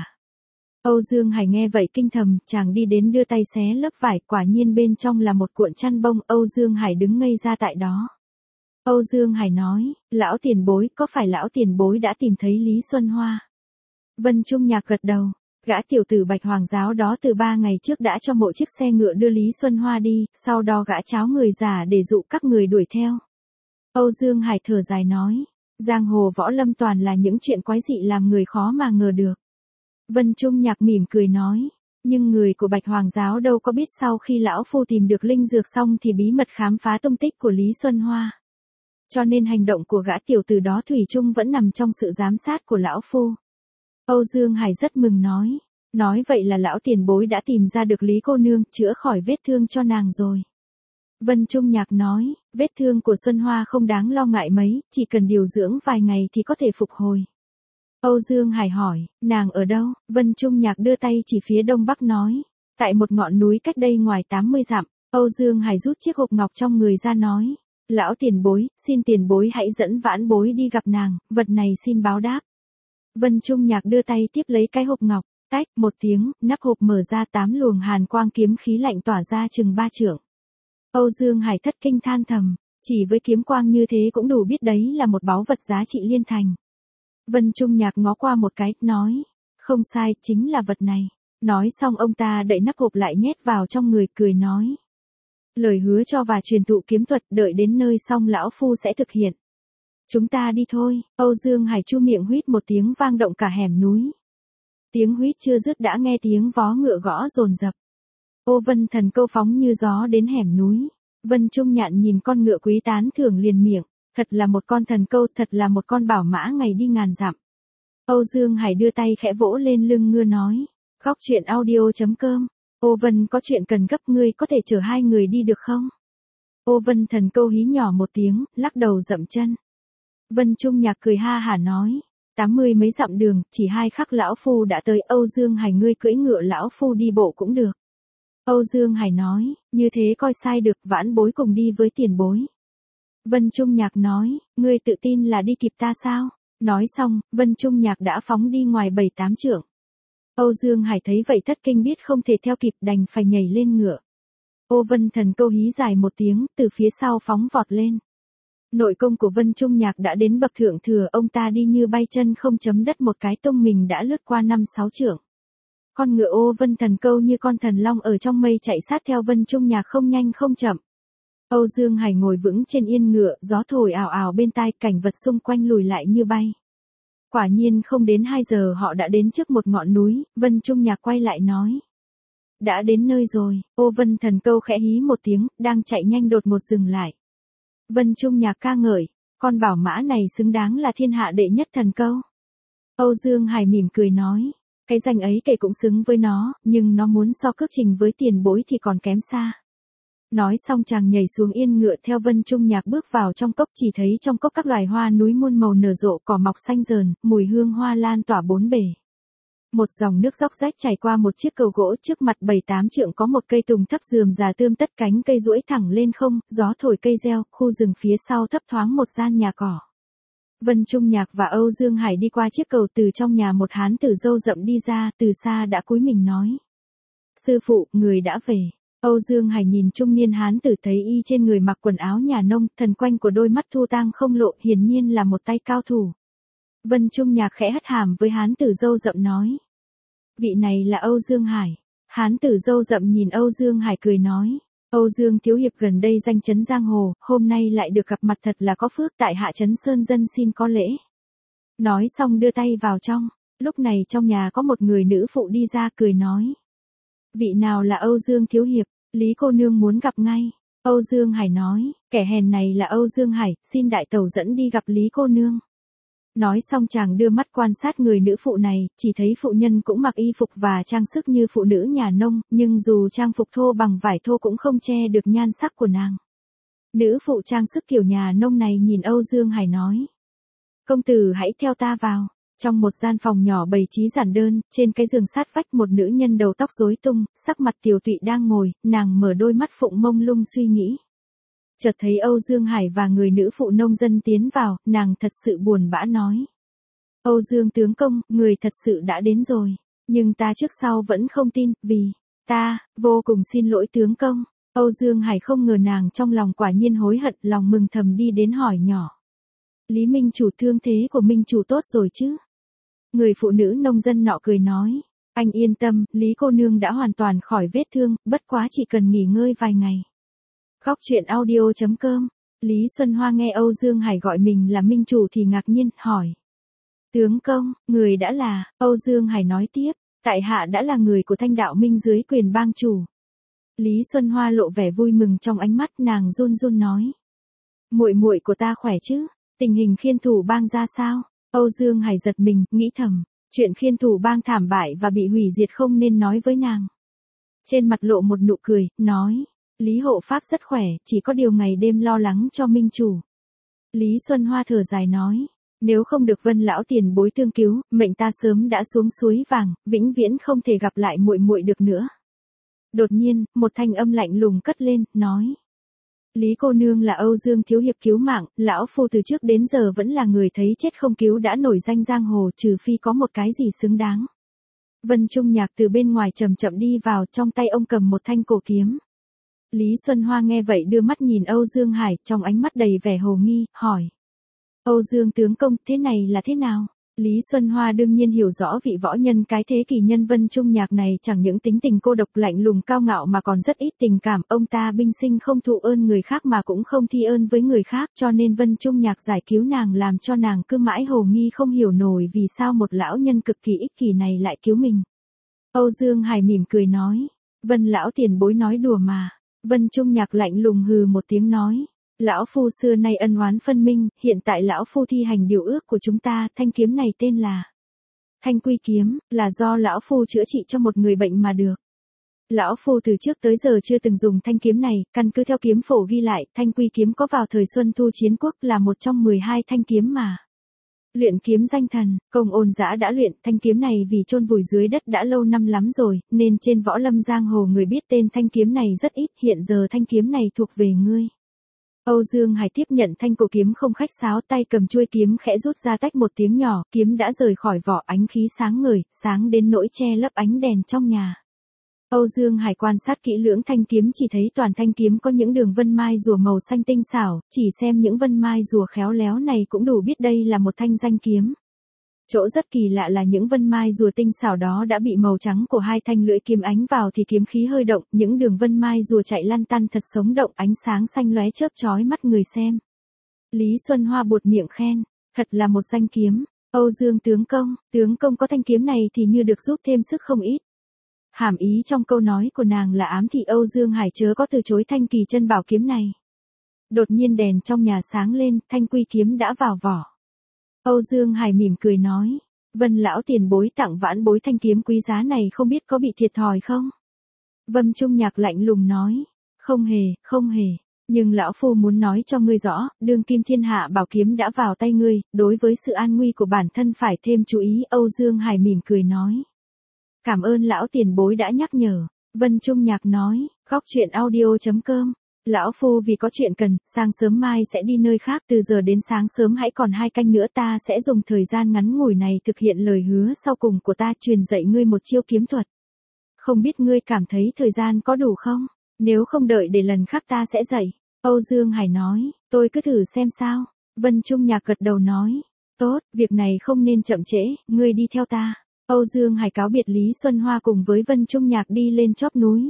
Âu Dương Hải nghe vậy kinh thầm, chàng đi đến đưa tay xé lớp vải, quả nhiên bên trong là một cuộn chăn bông. Âu Dương Hải đứng ngây ra tại đó. Âu Dương Hải nói, lão tiền bối, có phải lão tiền bối đã tìm thấy Lý Xuân Hoa? Vân Trung Nhạc gật đầu, gã tiểu tử Bạch Hoàng giáo đó từ 3 ngày trước đã cho một chiếc xe ngựa đưa Lý Xuân Hoa đi, sau đó gã cháo người giả để dụ các người đuổi theo. Âu Dương Hải thở dài nói, giang hồ võ lâm toàn là những chuyện quái dị làm người khó mà ngờ được. Vân Trung Nhạc mỉm cười nói, nhưng người của Bạch Hoàng giáo đâu có biết sau khi lão phu tìm được linh dược xong thì bí mật khám phá tung tích của Lý Xuân Hoa. Cho nên hành động của gã tiểu tử đó thủy chung vẫn nằm trong sự giám sát của lão phu. Âu Dương Hải rất mừng nói vậy là lão tiền bối đã tìm ra được Lý cô nương, chữa khỏi vết thương cho nàng rồi. Vân Trung Nhạc nói, vết thương của Xuân Hoa không đáng lo ngại mấy, chỉ cần điều dưỡng vài ngày thì có thể phục hồi. Âu Dương Hải hỏi, nàng ở đâu? Vân Trung Nhạc đưa tay chỉ phía đông bắc nói, tại một ngọn núi cách đây ngoài 80 dặm. Âu Dương Hải rút chiếc hộp ngọc trong người ra nói, lão tiền bối, xin tiền bối hãy dẫn vãn bối đi gặp nàng, vật này xin báo đáp. Vân Trung Nhạc đưa tay tiếp lấy cái hộp ngọc, tách một tiếng, nắp hộp mở ra 8 luồng hàn quang kiếm khí lạnh tỏa ra chừng 3 trượng. Âu Dương Hải thất kinh than thầm, chỉ với kiếm quang như thế cũng đủ biết đấy là một báu vật giá trị liên thành. Vân Trung Nhạc ngó qua một cái, nói, không sai, chính là vật này. Nói xong ông ta đậy nắp hộp lại nhét vào trong người, cười nói, lời hứa cho và truyền thụ kiếm thuật, đợi đến nơi xong lão phu sẽ thực hiện. Chúng ta đi thôi. Âu Dương Hải chu miệng huýt một tiếng vang động cả hẻm núi. Tiếng huýt chưa dứt đã nghe tiếng vó ngựa gõ dồn dập. Ô Vân Thần Câu phóng như gió đến hẻm núi. Vân Trung Nhạn nhìn con ngựa quý tán thưởng liền miệng, thật là một con thần câu, thật là một con bảo mã ngày đi ngàn dặm. Âu Dương Hải đưa tay khẽ vỗ lên lưng ngựa nói, Góc truyện audio.com. Ô Vân có chuyện cần gấp, ngươi có thể chở 2 người đi được không? Ô Vân Thần Câu hí nhỏ một tiếng, lắc đầu dậm chân. Vân Trung Nhạc cười ha hả nói, 80 mấy dặm đường, chỉ 2 khắc lão phu đã tới. Âu Dương Hải ngươi cưỡi ngựa, lão phu đi bộ cũng được. Âu Dương Hải nói, như thế coi sai được, vãn bối cùng đi với tiền bối. Vân Trung Nhạc nói, ngươi tự tin là đi kịp ta sao? Nói xong, Vân Trung Nhạc đã phóng đi ngoài 7-8 trượng. Âu Dương Hải thấy vậy thất kinh, biết không thể theo kịp đành phải nhảy lên ngựa. Ô Vân Thần Câu hí dài một tiếng, từ phía sau phóng vọt lên. Nội công của Vân Trung Nhạc đã đến bậc thượng thừa, ông ta đi như bay chân không chấm đất, một cái tung mình đã lướt qua 5-6 trượng. Con ngựa Ô Vân Thần Câu như con thần long ở trong mây chạy sát theo Vân Trung Nhạc không nhanh không chậm. Âu Dương Hải ngồi vững trên yên ngựa, gió thổi ào ào bên tai, cảnh vật xung quanh lùi lại như bay. Quả nhiên không đến 2 giờ họ đã đến trước một ngọn núi. Vân Trung Nhạc quay lại nói, đã đến nơi rồi. Ô Vân Thần Câu khẽ hí một tiếng, đang chạy nhanh đột ngột dừng lại. Vân Trung Nhạc ca ngợi, con bảo mã này xứng đáng là thiên hạ đệ nhất thần câu. Âu Dương Hải mỉm cười nói, cái danh ấy kể cũng xứng với nó, nhưng nó muốn so cước trình với tiền bối thì còn kém xa. Nói xong chàng nhảy xuống yên ngựa theo Vân Trung Nhạc bước vào trong cốc, chỉ thấy trong cốc các loài hoa núi muôn màu nở rộ, cỏ mọc xanh rờn, mùi hương hoa lan tỏa bốn bề. Một dòng nước róc rách chảy qua một chiếc cầu gỗ, trước mặt 7-8 trượng có một cây tùng thấp rườm rà tươm tất, cánh cây duỗi thẳng lên không, gió thổi cây reo, khu rừng phía sau thấp thoáng một gian nhà cỏ. Vân Trung Nhạc và Âu Dương Hải đi qua chiếc cầu, từ trong nhà một hán tử râu rậm đi ra, từ xa đã cúi mình nói, sư phụ, người đã về. Âu Dương Hải nhìn trung niên hán tử, thấy y trên người mặc quần áo nhà nông, thần quanh của đôi mắt thu tang không lộ, hiển nhiên là một tay cao thủ. Vân Trung Nhạc khẽ hất hàm với hán tử râu rậm nói, vị này là Âu Dương Hải. Hán tử râu rậm nhìn Âu Dương Hải cười nói, Âu Dương thiếu hiệp gần đây danh chấn giang hồ, hôm nay lại được gặp mặt thật là có phước, tại hạ trấn Sơn dân xin có lễ. Nói xong đưa tay vào trong. Lúc này trong nhà có một người nữ phụ đi ra, cười nói, vị nào là Âu Dương thiếu hiệp? Lý cô nương muốn gặp ngay. Âu Dương Hải nói, kẻ hèn này là Âu Dương Hải, xin đại tẩu dẫn đi gặp Lý cô nương. Nói xong chàng đưa mắt quan sát người nữ phụ này, chỉ thấy phụ nhân cũng mặc y phục và trang sức như phụ nữ nhà nông, nhưng dù trang phục thô bằng vải thô cũng không che được nhan sắc của nàng. Nữ phụ trang sức kiểu nhà nông này nhìn Âu Dương Hải nói. Công tử hãy theo ta vào. Trong một gian phòng nhỏ bày trí giản đơn, trên cái giường sát vách một nữ nhân đầu tóc rối tung, sắc mặt tiều tụy đang ngồi, nàng mở đôi mắt phụng mông lung suy nghĩ. Chợt thấy Âu Dương Hải và người nữ phụ nông dân tiến vào, nàng thật sự buồn bã nói. Âu Dương tướng công, người thật sự đã đến rồi. Nhưng ta trước sau vẫn không tin, vì, ta, vô cùng xin lỗi tướng công. Âu Dương Hải không ngờ nàng trong lòng quả nhiên hối hận, lòng mừng thầm đi đến hỏi nhỏ. Lý Minh chủ, thương thế của Minh chủ tốt rồi chứ? Người phụ nữ nông dân nọ cười nói. Anh yên tâm, Lý cô nương đã hoàn toàn khỏi vết thương, bất quá chỉ cần nghỉ ngơi vài ngày. Góc truyện audio.com. Lý Xuân Hoa nghe Âu Dương Hải gọi mình là Minh chủ thì ngạc nhiên, hỏi. Tướng công, người đã là, Âu Dương Hải nói tiếp, tại hạ đã là người của Thanh Đạo Minh dưới quyền bang chủ. Lý Xuân Hoa lộ vẻ vui mừng trong ánh mắt, nàng run run nói. Muội muội của ta khỏe chứ? Tình hình Khiên Thủ bang ra sao? Âu Dương Hải giật mình, nghĩ thầm, chuyện Khiên Thủ bang thảm bại và bị hủy diệt không nên nói với nàng. Trên mặt lộ một nụ cười, nói, Lý hộ pháp rất khỏe, chỉ có điều ngày đêm lo lắng cho Minh chủ. Lý Xuân Hoa thở dài nói, nếu không được Vân lão tiền bối tương cứu, mệnh ta sớm đã xuống suối vàng, vĩnh viễn không thể gặp lại muội muội được nữa. Đột nhiên, một thanh âm lạnh lùng cất lên, nói. Lý cô nương là Âu Dương thiếu hiệp cứu mạng, lão phu từ trước đến giờ vẫn là người thấy chết không cứu đã nổi danh giang hồ, trừ phi có một cái gì xứng đáng. Vân Trung Nhạc từ bên ngoài chậm chậm đi vào, trong tay ông cầm một thanh cổ kiếm. Lý Xuân Hoa nghe vậy đưa mắt nhìn Âu Dương Hải, trong ánh mắt đầy vẻ hồ nghi, hỏi. Âu Dương tướng công, thế này là thế nào? Lý Xuân Hoa đương nhiên hiểu rõ vị võ nhân cái thế kỳ nhân Vân Trung Nhạc này chẳng những tính tình cô độc lạnh lùng cao ngạo mà còn rất ít tình cảm, ông ta binh sinh không thụ ơn người khác mà cũng không thi ơn với người khác, cho nên Vân Trung Nhạc giải cứu nàng làm cho nàng cứ mãi hồ nghi không hiểu nổi vì sao một lão nhân cực kỳ ích kỷ này lại cứu mình. Âu Dương Hải mỉm cười nói, Vân lão tiền bối nói đùa mà. Vân Trung Nhạc lạnh lùng hừ một tiếng nói. Lão phu xưa nay ân oán phân minh, hiện tại lão phu thi hành điều ước của chúng ta, thanh kiếm này tên là Thanh Quy kiếm, là do lão phu chữa trị cho một người bệnh mà được. Lão phu từ trước tới giờ chưa từng dùng thanh kiếm này, căn cứ theo kiếm phổ ghi lại, Thanh Quy kiếm có vào thời Xuân Thu chiến quốc là một trong 12 thanh kiếm mà. Luyện kiếm danh thần, Công Ôn Dã đã luyện, thanh kiếm này vì chôn vùi dưới đất đã lâu năm lắm rồi, nên trên võ lâm giang hồ người biết tên thanh kiếm này rất ít, hiện giờ thanh kiếm này thuộc về ngươi. Âu Dương Hải tiếp nhận thanh cổ kiếm không khách sáo, tay cầm chuôi kiếm khẽ rút ra tách một tiếng nhỏ, kiếm đã rời khỏi vỏ, ánh khí sáng ngời, sáng đến nỗi che lấp ánh đèn trong nhà. Âu Dương Hải quan sát kỹ lưỡng thanh kiếm, chỉ thấy toàn thanh kiếm có những đường vân mai rùa màu xanh tinh xảo, chỉ xem những vân mai rùa khéo léo này cũng đủ biết đây là một thanh danh kiếm. Chỗ rất kỳ lạ là những vân mai rùa tinh xảo đó đã bị màu trắng của hai thanh lưỡi kiếm ánh vào thì kiếm khí hơi động, những đường vân mai rùa chạy lăn tăn thật sống động, ánh sáng xanh lóe chớp chói mắt người xem. Lý Xuân Hoa buột miệng khen, thật là một danh kiếm. Âu Dương tướng công có thanh kiếm này thì như được giúp thêm sức không ít. Hàm ý trong câu nói của nàng là ám thị Âu Dương Hải chớ có từ chối thanh kỳ chân bảo kiếm này. Đột nhiên đèn trong nhà sáng lên, Thanh Quy kiếm đã vào vỏ. Âu Dương Hải mỉm cười nói, Vân lão tiền bối tặng vãn bối thanh kiếm quý giá này không biết có bị thiệt thòi không? Vân Trung Nhạc lạnh lùng nói, không hề, nhưng lão phu muốn nói cho ngươi rõ, đương kim thiên hạ bảo kiếm đã vào tay ngươi, đối với sự an nguy của bản thân phải thêm chú ý. Âu Dương Hải mỉm cười nói, cảm ơn lão tiền bối đã nhắc nhở. Vân Trung Nhạc nói, góc truyện audio.com. Lão phu vì có chuyện cần, sáng sớm mai sẽ đi nơi khác, từ giờ đến sáng sớm hãy còn 2 canh nữa, ta sẽ dùng thời gian ngắn ngủi này thực hiện lời hứa sau cùng của ta, truyền dạy ngươi một chiêu kiếm thuật. Không biết ngươi cảm thấy thời gian có đủ không? Nếu không đợi để lần khác ta sẽ dạy. Âu Dương Hải nói, tôi cứ thử xem sao. Vân Trung Nhạc gật đầu nói, tốt, việc này không nên chậm trễ, ngươi đi theo ta. Âu Dương Hải cáo biệt Lý Xuân Hoa cùng với Vân Trung Nhạc đi lên chóp núi.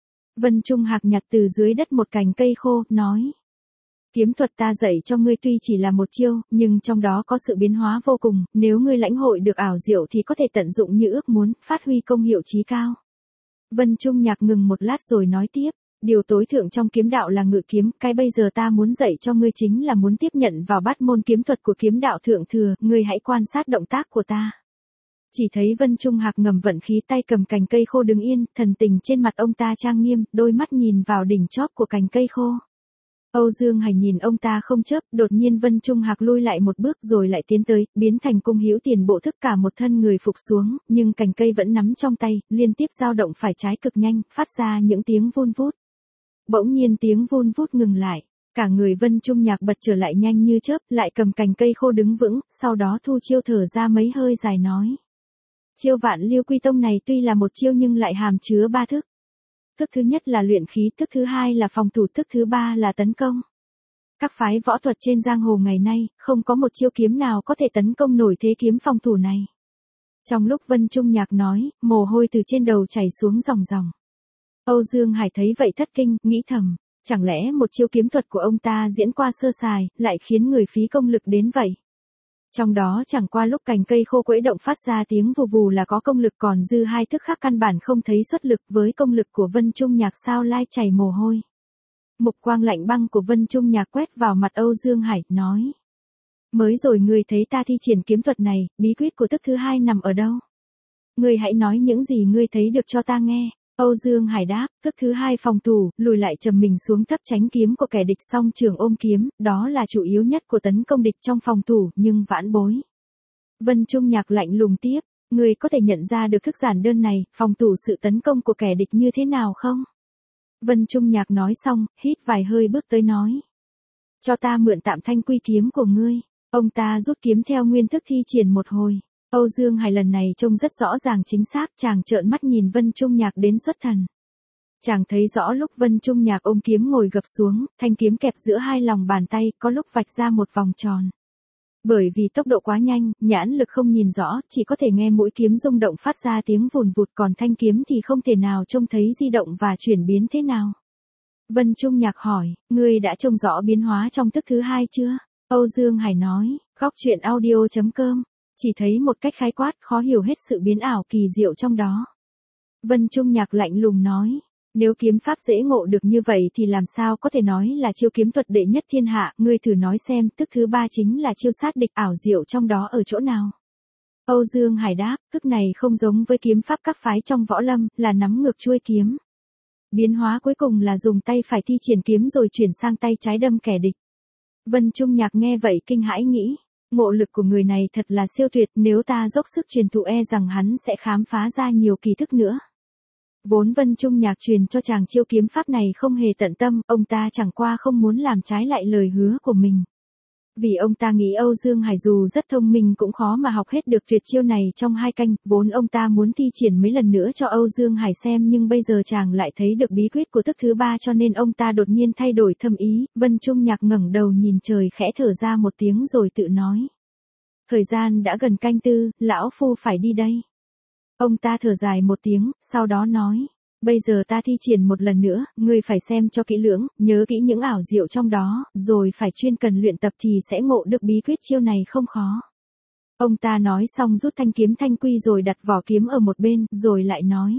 Vân Trung Hạc nhặt từ dưới đất một cành cây khô, nói. Kiếm thuật ta dạy cho ngươi tuy chỉ là một chiêu, nhưng trong đó có sự biến hóa vô cùng, nếu ngươi lãnh hội được ảo diệu thì có thể tận dụng như ước muốn, phát huy công hiệu chí cao. Vân Trung Nhạc ngừng một lát rồi nói tiếp, điều tối thượng trong kiếm đạo là ngự kiếm, cái bây giờ ta muốn dạy cho ngươi chính là muốn tiếp nhận vào bát môn kiếm thuật của kiếm đạo thượng thừa, ngươi hãy quan sát động tác của ta. Chỉ thấy Vân Trung Hạc ngầm vận khí, tay cầm cành cây khô đứng yên, thần tình trên mặt ông ta trang nghiêm, đôi mắt nhìn vào đỉnh chóp của cành cây khô. Âu Dương Hải nhìn ông ta không chớp, đột nhiên Vân Trung Hạc lui lại một bước rồi lại tiến tới, biến thành cung hữu tiền bộ thức cả một thân người phục xuống, nhưng cành cây vẫn nắm trong tay, liên tiếp dao động phải trái cực nhanh, phát ra những tiếng vun vút. Bỗng nhiên tiếng vun vút ngừng lại, cả người Vân Trung Nhạc bật trở lại nhanh như chớp, lại cầm cành cây khô đứng vững, sau đó thu chiêu thở ra mấy hơi dài nói. Chiêu Vạn Liêu Quy Tông này tuy là một chiêu nhưng lại hàm chứa 3 thức. Thức thứ nhất là luyện khí, thức thứ hai là phòng thủ, thức thứ ba là tấn công. Các phái võ thuật trên giang hồ ngày nay, không có một chiêu kiếm nào có thể tấn công nổi thế kiếm phòng thủ này. Trong lúc Vân Trung Nhạc nói, mồ hôi từ trên đầu chảy xuống ròng ròng. Âu Dương Hải thấy vậy thất kinh, nghĩ thầm, chẳng lẽ một chiêu kiếm thuật của ông ta diễn qua sơ sài, lại khiến người phí công lực đến vậy. Trong đó chẳng qua lúc cành cây khô quẫy động phát ra tiếng vù vù là có công lực, còn dư hai thức khác căn bản không thấy xuất lực, với công lực của Vân Trung Nhạc sao lai chảy mồ hôi. Mục quang lạnh băng của Vân Trung Nhạc quét vào mặt Âu Dương Hải, nói. Mới rồi ngươi thấy ta thi triển kiếm thuật này, bí quyết của thức thứ hai nằm ở đâu? Ngươi hãy nói những gì ngươi thấy được cho ta nghe. Âu Dương Hải đáp, thức thứ hai phòng thủ, lùi lại trầm mình xuống thấp tránh kiếm của kẻ địch, song trường ôm kiếm, đó là chủ yếu nhất của tấn công địch trong phòng thủ, nhưng vãn bối. Vân Trung Nhạc lạnh lùng tiếp, ngươi có thể nhận ra được thức giản đơn này, phòng thủ sự tấn công của kẻ địch như thế nào không? Vân Trung Nhạc nói xong, hít vài hơi bước tới nói. Cho ta mượn tạm thanh quy kiếm của ngươi. Ông ta rút kiếm theo nguyên thức thi triển một hồi. Âu Dương Hải lần này trông rất rõ ràng chính xác, chàng trợn mắt nhìn Vân Trung Nhạc đến xuất thần. Chàng thấy rõ lúc Vân Trung Nhạc ôm kiếm ngồi gập xuống, thanh kiếm kẹp giữa hai lòng bàn tay, có lúc vạch ra một vòng tròn. Bởi vì tốc độ quá nhanh, nhãn lực không nhìn rõ, chỉ có thể nghe mũi kiếm rung động phát ra tiếng vùn vụt, còn thanh kiếm thì không thể nào trông thấy di động và chuyển biến thế nào. Vân Trung Nhạc hỏi, ngươi đã trông rõ biến hóa trong thức thứ hai chưa? Âu Dương Hải nói, góc truyện audio.com, chỉ thấy một cách khái quát, khó hiểu hết sự biến ảo kỳ diệu trong đó. Vân Trung Nhạc lạnh lùng nói, nếu kiếm pháp dễ ngộ được như vậy thì làm sao có thể nói là chiêu kiếm thuật đệ nhất thiên hạ, ngươi thử nói xem, thức thứ ba chính là chiêu sát địch, ảo diệu trong đó ở chỗ nào? Âu Dương Hải đáp, thức này không giống với kiếm pháp các phái trong võ lâm, là nắm ngược chuôi kiếm. Biến hóa cuối cùng là dùng tay phải thi triển kiếm rồi chuyển sang tay trái đâm kẻ địch. Vân Trung Nhạc nghe vậy kinh hãi nghĩ, ngộ lực của người này thật là siêu tuyệt, nếu ta dốc sức truyền thụ e rằng hắn sẽ khám phá ra nhiều kỳ thức nữa. Vốn Vân Trung Nhạc truyền cho chàng chiêu kiếm pháp này không hề tận tâm, ông ta chẳng qua không muốn làm trái lại lời hứa của mình. Vì ông ta nghĩ Âu Dương Hải dù rất thông minh cũng khó mà học hết được tuyệt chiêu này trong 2 canh, vốn ông ta muốn thi triển mấy lần nữa cho Âu Dương Hải xem, nhưng bây giờ chàng lại thấy được bí quyết của thức thứ ba cho nên ông ta đột nhiên thay đổi thâm ý. Vân Trung Nhạc ngẩng đầu nhìn trời khẽ thở ra một tiếng rồi tự nói. Thời gian đã gần canh tư, lão phu phải đi đây. Ông ta thở dài một tiếng, sau đó nói. Bây giờ ta thi triển một lần nữa, ngươi phải xem cho kỹ lưỡng, nhớ kỹ những ảo diệu trong đó, rồi phải chuyên cần luyện tập thì sẽ ngộ được bí quyết chiêu này không khó. Ông ta nói xong rút thanh kiếm thanh quy rồi đặt vỏ kiếm ở một bên, rồi lại nói.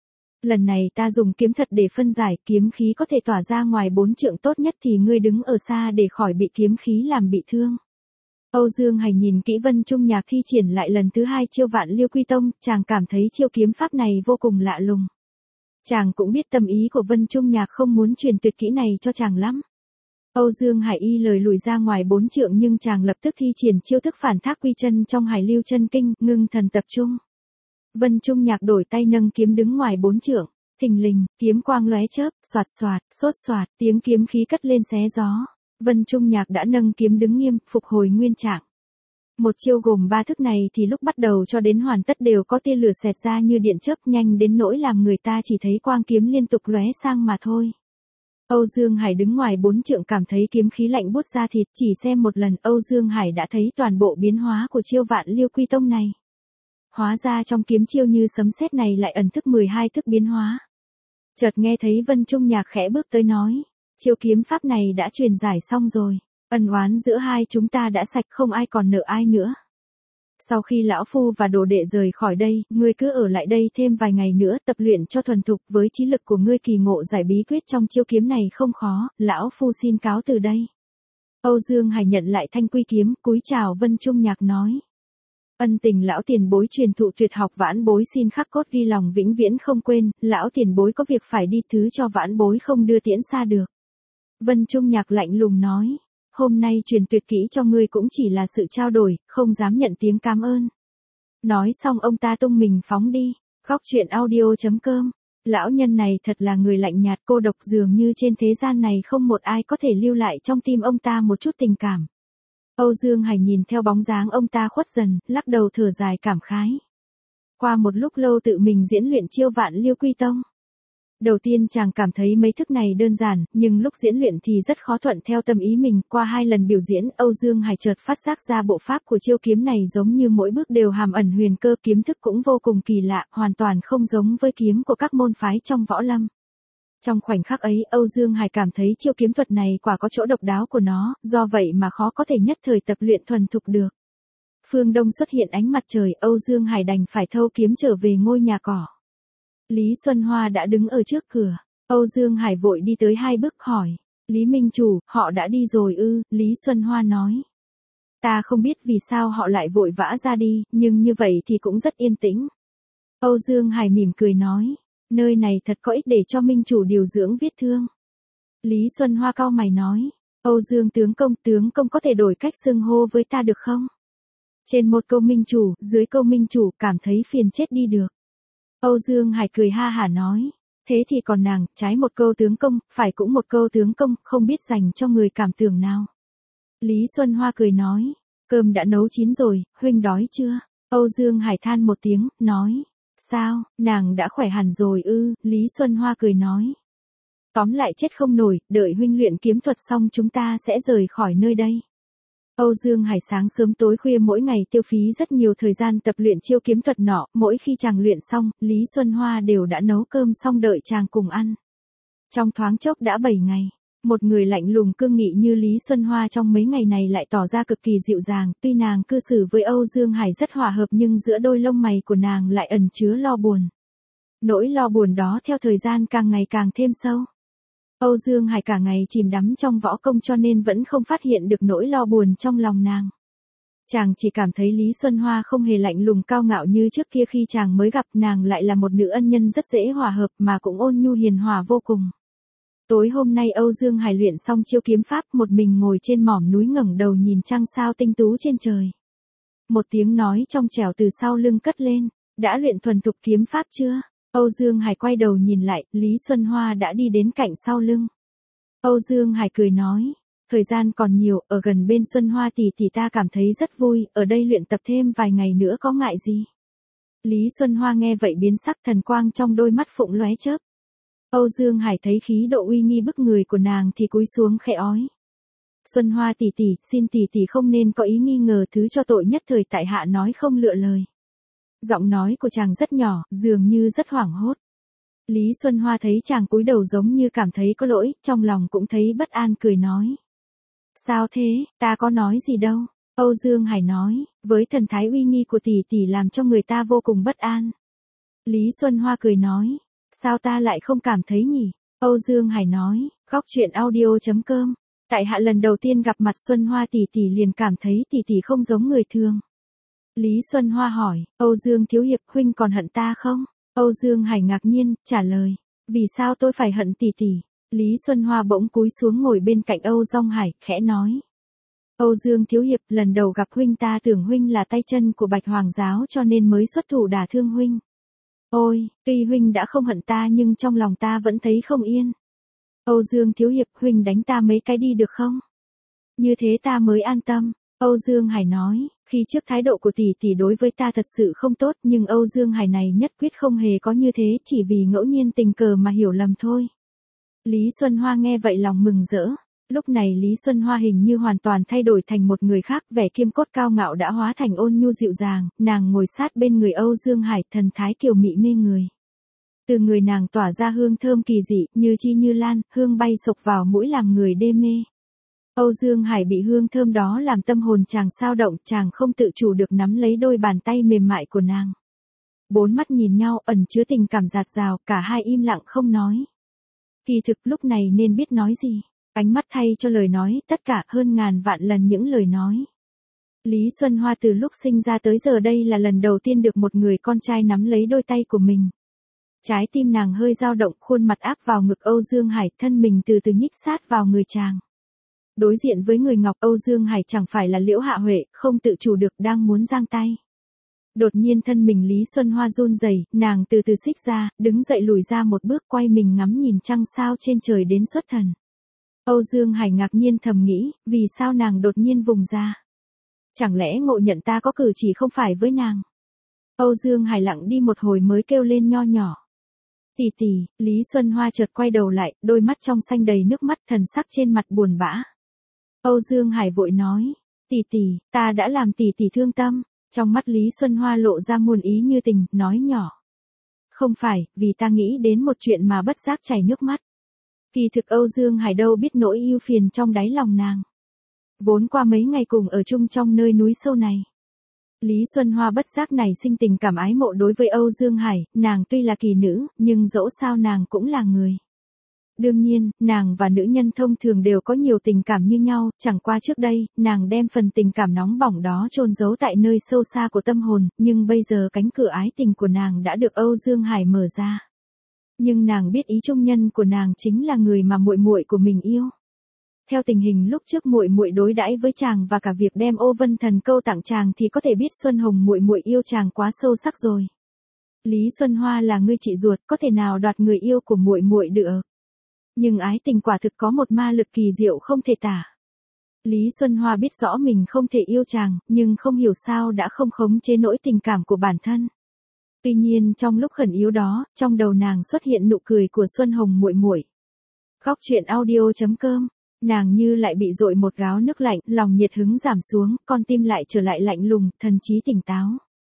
Lần này ta dùng kiếm thật để phân giải, kiếm khí có thể tỏa ra ngoài 4 trượng, tốt nhất thì ngươi đứng ở xa để khỏi bị kiếm khí làm bị thương. Âu Dương Hải nhìn kỹ Vân Trung Nhạc thi triển lại lần thứ hai chiêu Vạn Liêu Quy Tông, chàng cảm thấy chiêu kiếm pháp này vô cùng lạ lùng. Chàng cũng biết tâm ý của Vân Trung Nhạc không muốn truyền tuyệt kỹ này cho chàng lắm. Âu Dương Hải y lời lùi ra ngoài 4 trượng nhưng chàng lập tức thi triển chiêu thức phản thác quy chân trong Hải Lưu Chân Kinh, ngưng thần tập trung. Vân Trung Nhạc đổi tay nâng kiếm đứng ngoài 4 trượng, thình lình, kiếm quang lóe chớp, xoạt xoạt, sốt xoạt, tiếng kiếm khí cất lên xé gió. Vân Trung Nhạc đã nâng kiếm đứng nghiêm, phục hồi nguyên trạng. Một chiêu gồm 3 thức này thì lúc bắt đầu cho đến hoàn tất đều có tia lửa xẹt ra như điện chớp, nhanh đến nỗi làm người ta chỉ thấy quang kiếm liên tục lóe sang mà thôi. Âu Dương Hải đứng ngoài 4 trượng cảm thấy kiếm khí lạnh buốt da thịt, chỉ xem một lần Âu Dương Hải đã thấy toàn bộ biến hóa của chiêu Vạn Liêu Quy Tông này. Hóa ra trong kiếm chiêu như sấm sét này lại ẩn thức 12 thức biến hóa. Chợt nghe thấy Vân Trung Nhạc khẽ bước tới nói, chiêu kiếm pháp này đã truyền giải xong rồi. Ân oán giữa hai chúng ta đã sạch, không ai còn nợ ai nữa. Sau khi lão phu và đồ đệ rời khỏi đây, ngươi cứ ở lại đây thêm vài ngày nữa tập luyện cho thuần thục, với trí lực của ngươi kỳ ngộ giải bí quyết trong chiêu kiếm này không khó, lão phu xin cáo từ đây. Âu Dương Hải nhận lại thanh quy kiếm, cúi chào Vân Trung Nhạc nói. Ân tình lão tiền bối truyền thụ tuyệt học, vãn bối xin khắc cốt ghi lòng vĩnh viễn không quên, lão tiền bối có việc phải đi, thứ cho vãn bối không đưa tiễn xa được. Vân Trung Nhạc lạnh lùng nói. Hôm nay truyền tuyệt kỹ cho ngươi cũng chỉ là sự trao đổi, không dám nhận tiếng cảm ơn. Nói xong ông ta tung mình phóng đi. Góc truyện audio.com. Lão nhân này thật là người lạnh nhạt cô độc, dường như trên thế gian này không một ai có thể lưu lại trong tim ông ta một chút tình cảm. Âu Dương Hải nhìn theo bóng dáng ông ta khuất dần, lắc đầu thở dài cảm khái. Qua một lúc lâu tự mình diễn luyện chiêu Vạn Liêu Quy Tông. Đầu tiên chàng cảm thấy mấy thức này đơn giản, nhưng lúc diễn luyện thì rất khó thuận theo tâm ý mình. Qua 2 lần biểu diễn, Âu Dương Hải chợt phát giác ra bộ pháp của chiêu kiếm này giống như mỗi bước đều hàm ẩn huyền cơ, kiếm thức cũng vô cùng kỳ lạ, hoàn toàn không giống với kiếm của các môn phái trong võ lâm. Trong khoảnh khắc ấy, Âu Dương Hải cảm thấy chiêu kiếm thuật này quả có chỗ độc đáo của nó, do vậy mà khó có thể nhất thời tập luyện thuần thục được. Phương Đông xuất hiện ánh mặt trời, Âu Dương Hải đành phải thâu kiếm trở về ngôi nhà cỏ. Lý Xuân Hoa đã đứng ở trước cửa. Âu Dương Hải vội đi tới 2 bước hỏi. Lý Minh Chủ, họ đã đi rồi ư? Lý Xuân Hoa nói. Ta không biết vì sao họ lại vội vã ra đi, nhưng như vậy thì cũng rất yên tĩnh. Âu Dương Hải mỉm cười nói. Nơi này thật có ích để cho Minh Chủ điều dưỡng vết thương. Lý Xuân Hoa cau mày nói. Âu Dương tướng công có thể đổi cách xưng hô với ta được không? Trên một câu Minh Chủ, dưới câu Minh Chủ, cảm thấy phiền chết đi được. Âu Dương Hải cười ha hả nói. Thế thì còn nàng, trái một câu tướng công, phải cũng một câu tướng công, không biết dành cho người cảm tưởng nào. Lý Xuân Hoa cười nói. Cơm đã nấu chín rồi, huynh đói chưa? Âu Dương Hải than một tiếng, nói. Sao, nàng đã khỏe hẳn rồi ư? Lý Xuân Hoa cười nói. Tóm lại chết không nổi, đợi huynh luyện kiếm thuật xong chúng ta sẽ rời khỏi nơi đây. Âu Dương Hải sáng sớm tối khuya mỗi ngày tiêu phí rất nhiều thời gian tập luyện chiêu kiếm thuật nọ, mỗi khi chàng luyện xong, Lý Xuân Hoa đều đã nấu cơm xong đợi chàng cùng ăn. Trong thoáng chốc đã 7 ngày, một người lạnh lùng cương nghị như Lý Xuân Hoa trong mấy ngày này lại tỏ ra cực kỳ dịu dàng, tuy nàng cư xử với Âu Dương Hải rất hòa hợp nhưng giữa đôi lông mày của nàng lại ẩn chứa lo buồn. Nỗi lo buồn đó theo thời gian càng ngày càng thêm sâu. Âu Dương Hải cả ngày chìm đắm trong võ công cho nên vẫn không phát hiện được nỗi lo buồn trong lòng nàng. Chàng chỉ cảm thấy Lý Xuân Hoa không hề lạnh lùng cao ngạo như trước kia khi chàng mới gặp, nàng lại là một nữ ân nhân rất dễ hòa hợp mà cũng ôn nhu hiền hòa vô cùng. Tối hôm nay Âu Dương Hải luyện xong chiêu kiếm pháp, một mình ngồi trên mỏm núi ngẩng đầu nhìn trăng sao tinh tú trên trời. Một tiếng nói trong trẻo từ sau lưng cất lên, đã luyện thuần thục kiếm pháp chưa? Âu Dương Hải quay đầu nhìn lại, Lý Xuân Hoa đã đi đến cạnh sau lưng. Âu Dương Hải cười nói, thời gian còn nhiều, ở gần bên Xuân Hoa tỷ tỷ ta cảm thấy rất vui, ở đây luyện tập thêm vài ngày nữa có ngại gì? Lý Xuân Hoa nghe vậy biến sắc, thần quang trong đôi mắt phụng lóe chớp. Âu Dương Hải thấy khí độ uy nghi bức người của nàng thì cúi xuống khẽ ói. Xuân Hoa tỷ tỷ, xin tỷ tỷ không nên có ý nghi ngờ, thứ cho tội nhất thời tại hạ nói không lựa lời. Giọng nói của chàng rất nhỏ, dường như rất hoảng hốt. Lý Xuân Hoa thấy chàng cúi đầu giống như cảm thấy có lỗi, trong lòng cũng thấy bất an cười nói. Sao thế, ta có nói gì đâu. Âu Dương Hải nói, với thần thái uy nghi của tỷ tỷ làm cho người ta vô cùng bất an. Lý Xuân Hoa cười nói, sao ta lại không cảm thấy nhỉ? Âu Dương Hải nói, góc truyện audio.com. Tại hạ lần đầu tiên gặp mặt Xuân Hoa tỷ tỷ liền cảm thấy tỷ tỷ không giống người thường. Lý Xuân Hoa hỏi, Âu Dương thiếu hiệp huynh còn hận ta không? Âu Dương Hải ngạc nhiên, trả lời, vì sao tôi phải hận tỷ tỷ? Lý Xuân Hoa bỗng cúi xuống ngồi bên cạnh Âu Dương Hải, khẽ nói. Âu Dương thiếu hiệp, lần đầu gặp huynh ta tưởng huynh là tay chân của Bạch Hoàng giáo cho nên mới xuất thủ đả thương huynh. Ôi, tuy huynh đã không hận ta nhưng trong lòng ta vẫn thấy không yên. Âu Dương thiếu hiệp, huynh đánh ta mấy cái đi được không? Như thế ta mới an tâm. Âu Dương Hải nói, khi trước thái độ của tỷ tỷ đối với ta thật sự không tốt nhưng Âu Dương Hải này nhất quyết không hề có như thế, chỉ vì ngẫu nhiên tình cờ mà hiểu lầm thôi. Lý Xuân Hoa nghe vậy lòng mừng rỡ. Lúc này Lý Xuân Hoa hình như hoàn toàn thay đổi thành một người khác, vẻ kiêm cốt cao ngạo đã hóa thành ôn nhu dịu dàng, nàng ngồi sát bên người Âu Dương Hải, thần thái kiều mị mê người. Từ người nàng tỏa ra hương thơm kỳ dị, như chi như lan, hương bay sộc vào mũi làm người đê mê. Âu Dương Hải bị hương thơm đó làm tâm hồn chàng xao động, chàng không tự chủ được nắm lấy đôi bàn tay mềm mại của nàng. Bốn mắt nhìn nhau ẩn chứa tình cảm dạt dào, cả hai im lặng không nói. Kỳ thực lúc này nên biết nói gì, ánh mắt thay cho lời nói, tất cả hơn ngàn vạn lần những lời nói. Lý Xuân Hoa từ lúc sinh ra tới giờ đây là lần đầu tiên được một người con trai nắm lấy đôi tay của mình. Trái tim nàng hơi dao động, khuôn mặt áp vào ngực Âu Dương Hải, thân mình từ từ nhích sát vào người chàng. Đối diện với người ngọc, Âu Dương Hải chẳng phải là Liễu Hạ Huệ, không tự chủ được đang muốn giang tay. Đột nhiên thân mình Lý Xuân Hoa run rẩy, nàng từ từ xích ra, đứng dậy lùi ra một bước, quay mình ngắm nhìn trăng sao trên trời đến xuất thần. Âu Dương Hải ngạc nhiên thầm nghĩ, vì sao nàng đột nhiên vùng ra? Chẳng lẽ ngộ nhận ta có cử chỉ không phải với nàng? Âu Dương Hải lặng đi một hồi mới kêu lên nho nhỏ. Tỷ tỷ. Lý Xuân Hoa chợt quay đầu lại, đôi mắt trong xanh đầy nước mắt, thần sắc trên mặt buồn bã. Âu Dương Hải vội nói, tỷ tỷ, ta đã làm tỷ tỷ thương tâm. Trong mắt Lý Xuân Hoa lộ ra muôn ý như tình, nói nhỏ. Không phải, vì ta nghĩ đến một chuyện mà bất giác chảy nước mắt. Kỳ thực Âu Dương Hải đâu biết nỗi ưu phiền trong đáy lòng nàng. Vốn qua mấy ngày cùng ở chung trong nơi núi sâu này. Lý Xuân Hoa bất giác nảy sinh tình cảm ái mộ đối với Âu Dương Hải, nàng tuy là kỳ nữ, nhưng dẫu sao nàng cũng là người. Đương nhiên, nàng và nữ nhân thông thường đều có nhiều tình cảm như nhau, chẳng qua trước đây, nàng đem phần tình cảm nóng bỏng đó chôn giấu tại nơi sâu xa của tâm hồn, nhưng bây giờ cánh cửa ái tình của nàng đã được Âu Dương Hải mở ra. Nhưng nàng biết ý trung nhân của nàng chính là người mà muội muội của mình yêu. Theo tình hình lúc trước muội muội đối đãi với chàng và cả việc đem Ô Vân Thần Câu tặng chàng thì có thể biết Xuân Hồng muội muội yêu chàng quá sâu sắc rồi. Lý Xuân Hoa là ngươi chị ruột, có thể nào đoạt người yêu của muội muội được? Nhưng ái tình quả thực có một ma lực kỳ diệu không thể tả. Lý Xuân Hoa biết rõ mình không thể yêu chàng, nhưng không hiểu sao đã không khống chế nỗi tình cảm của bản thân. Tuy nhiên trong lúc khẩn yếu đó, trong đầu nàng xuất hiện nụ cười của Xuân Hồng muội muội. Góc truyện audio.com, nàng như lại bị dội một gáo nước lạnh, lòng nhiệt hứng giảm xuống, con tim lại trở lại lạnh lùng, thần trí tỉnh táo.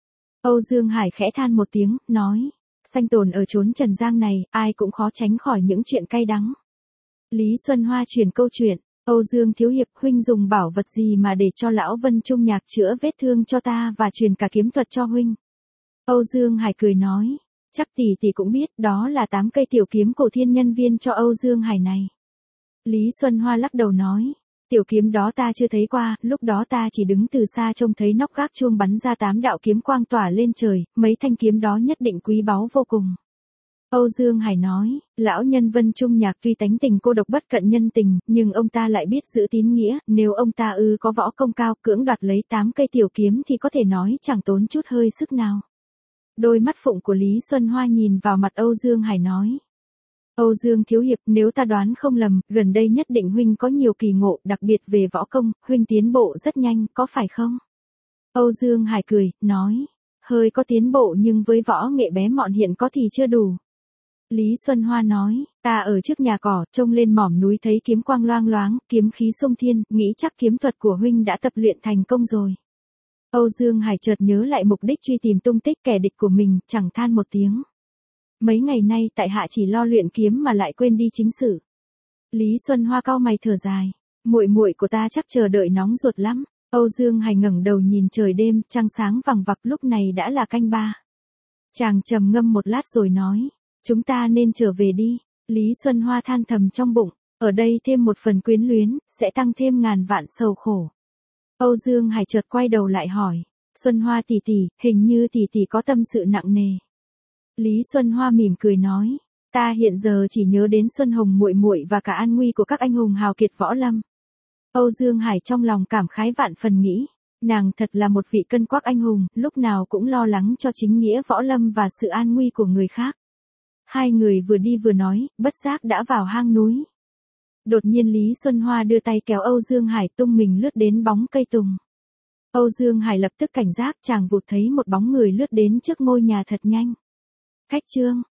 Âu Dương Hải khẽ than một tiếng, nói. Sanh tồn ở chốn trần gian này, ai cũng khó tránh khỏi những chuyện cay đắng. Lý Xuân Hoa truyền câu chuyện, Âu Dương thiếu hiệp, huynh dùng bảo vật gì mà để cho lão Vân Trung Nhạc chữa vết thương cho ta và truyền cả kiếm thuật cho huynh? Âu Dương Hải cười nói, chắc tỷ tỷ cũng biết, đó là 8 cây tiểu kiếm cổ thiên nhân viên cho Âu Dương Hải này. Lý Xuân Hoa lắc đầu nói, tiểu kiếm đó ta chưa thấy qua, lúc đó ta chỉ đứng từ xa trông thấy nóc gác chuông bắn ra 8 đạo kiếm quang tỏa lên trời, mấy thanh kiếm đó nhất định quý báu vô cùng. Âu Dương Hải nói, lão nhân Vân Trung Nhạc tuy tánh tình cô độc bất cận nhân tình, nhưng ông ta lại biết giữ tín nghĩa, nếu ông ta có võ công cao cưỡng đoạt lấy 8 cây tiểu kiếm thì có thể nói chẳng tốn chút hơi sức nào. Đôi mắt phụng của Lý Xuân Hoa nhìn vào mặt Âu Dương Hải nói. Âu Dương thiếu hiệp, nếu ta đoán không lầm, gần đây nhất định huynh có nhiều kỳ ngộ, đặc biệt về võ công, huynh tiến bộ rất nhanh, có phải không? Âu Dương Hải cười, nói, hơi có tiến bộ nhưng với võ nghệ bé mọn hiện có thì chưa đủ. Lý Xuân Hoa nói, ta ở trước nhà cỏ, trông lên mỏm núi thấy kiếm quang loang loáng, kiếm khí xung thiên, nghĩ chắc kiếm thuật của huynh đã tập luyện thành công rồi. Âu Dương Hải chợt nhớ lại mục đích truy tìm tung tích kẻ địch của mình, chẳng than một tiếng. Mấy ngày nay tại hạ chỉ lo luyện kiếm mà lại quên đi chính sự. Lý Xuân Hoa cau mày thở dài, muội muội của ta chắc chờ đợi nóng ruột lắm. Âu Dương Hải ngẩng đầu nhìn trời đêm, trăng sáng vằng vặc, lúc này đã là canh 3. Chàng trầm ngâm một lát rồi nói, chúng ta nên trở về đi. Lý Xuân Hoa than thầm trong bụng, ở đây thêm một phần quyến luyến, sẽ tăng thêm ngàn vạn sầu khổ. Âu Dương Hải chợt quay đầu lại hỏi, Xuân Hoa tỷ tỷ, hình như tỷ tỷ có tâm sự nặng nề. Lý Xuân Hoa mỉm cười nói, ta hiện giờ chỉ nhớ đến Xuân Hồng muội muội và cả an nguy của các anh hùng hào kiệt võ lâm. Âu Dương Hải trong lòng cảm khái vạn phần nghĩ, nàng thật là một vị cân quắc anh hùng, lúc nào cũng lo lắng cho chính nghĩa võ lâm và sự an nguy của người khác. Hai người vừa đi vừa nói, bất giác đã vào hang núi. Đột nhiên Lý Xuân Hoa đưa tay kéo Âu Dương Hải tung mình lướt đến bóng cây tùng. Âu Dương Hải lập tức cảnh giác, chàng vụt thấy một bóng người lướt đến trước ngôi nhà thật nhanh. Khách chương.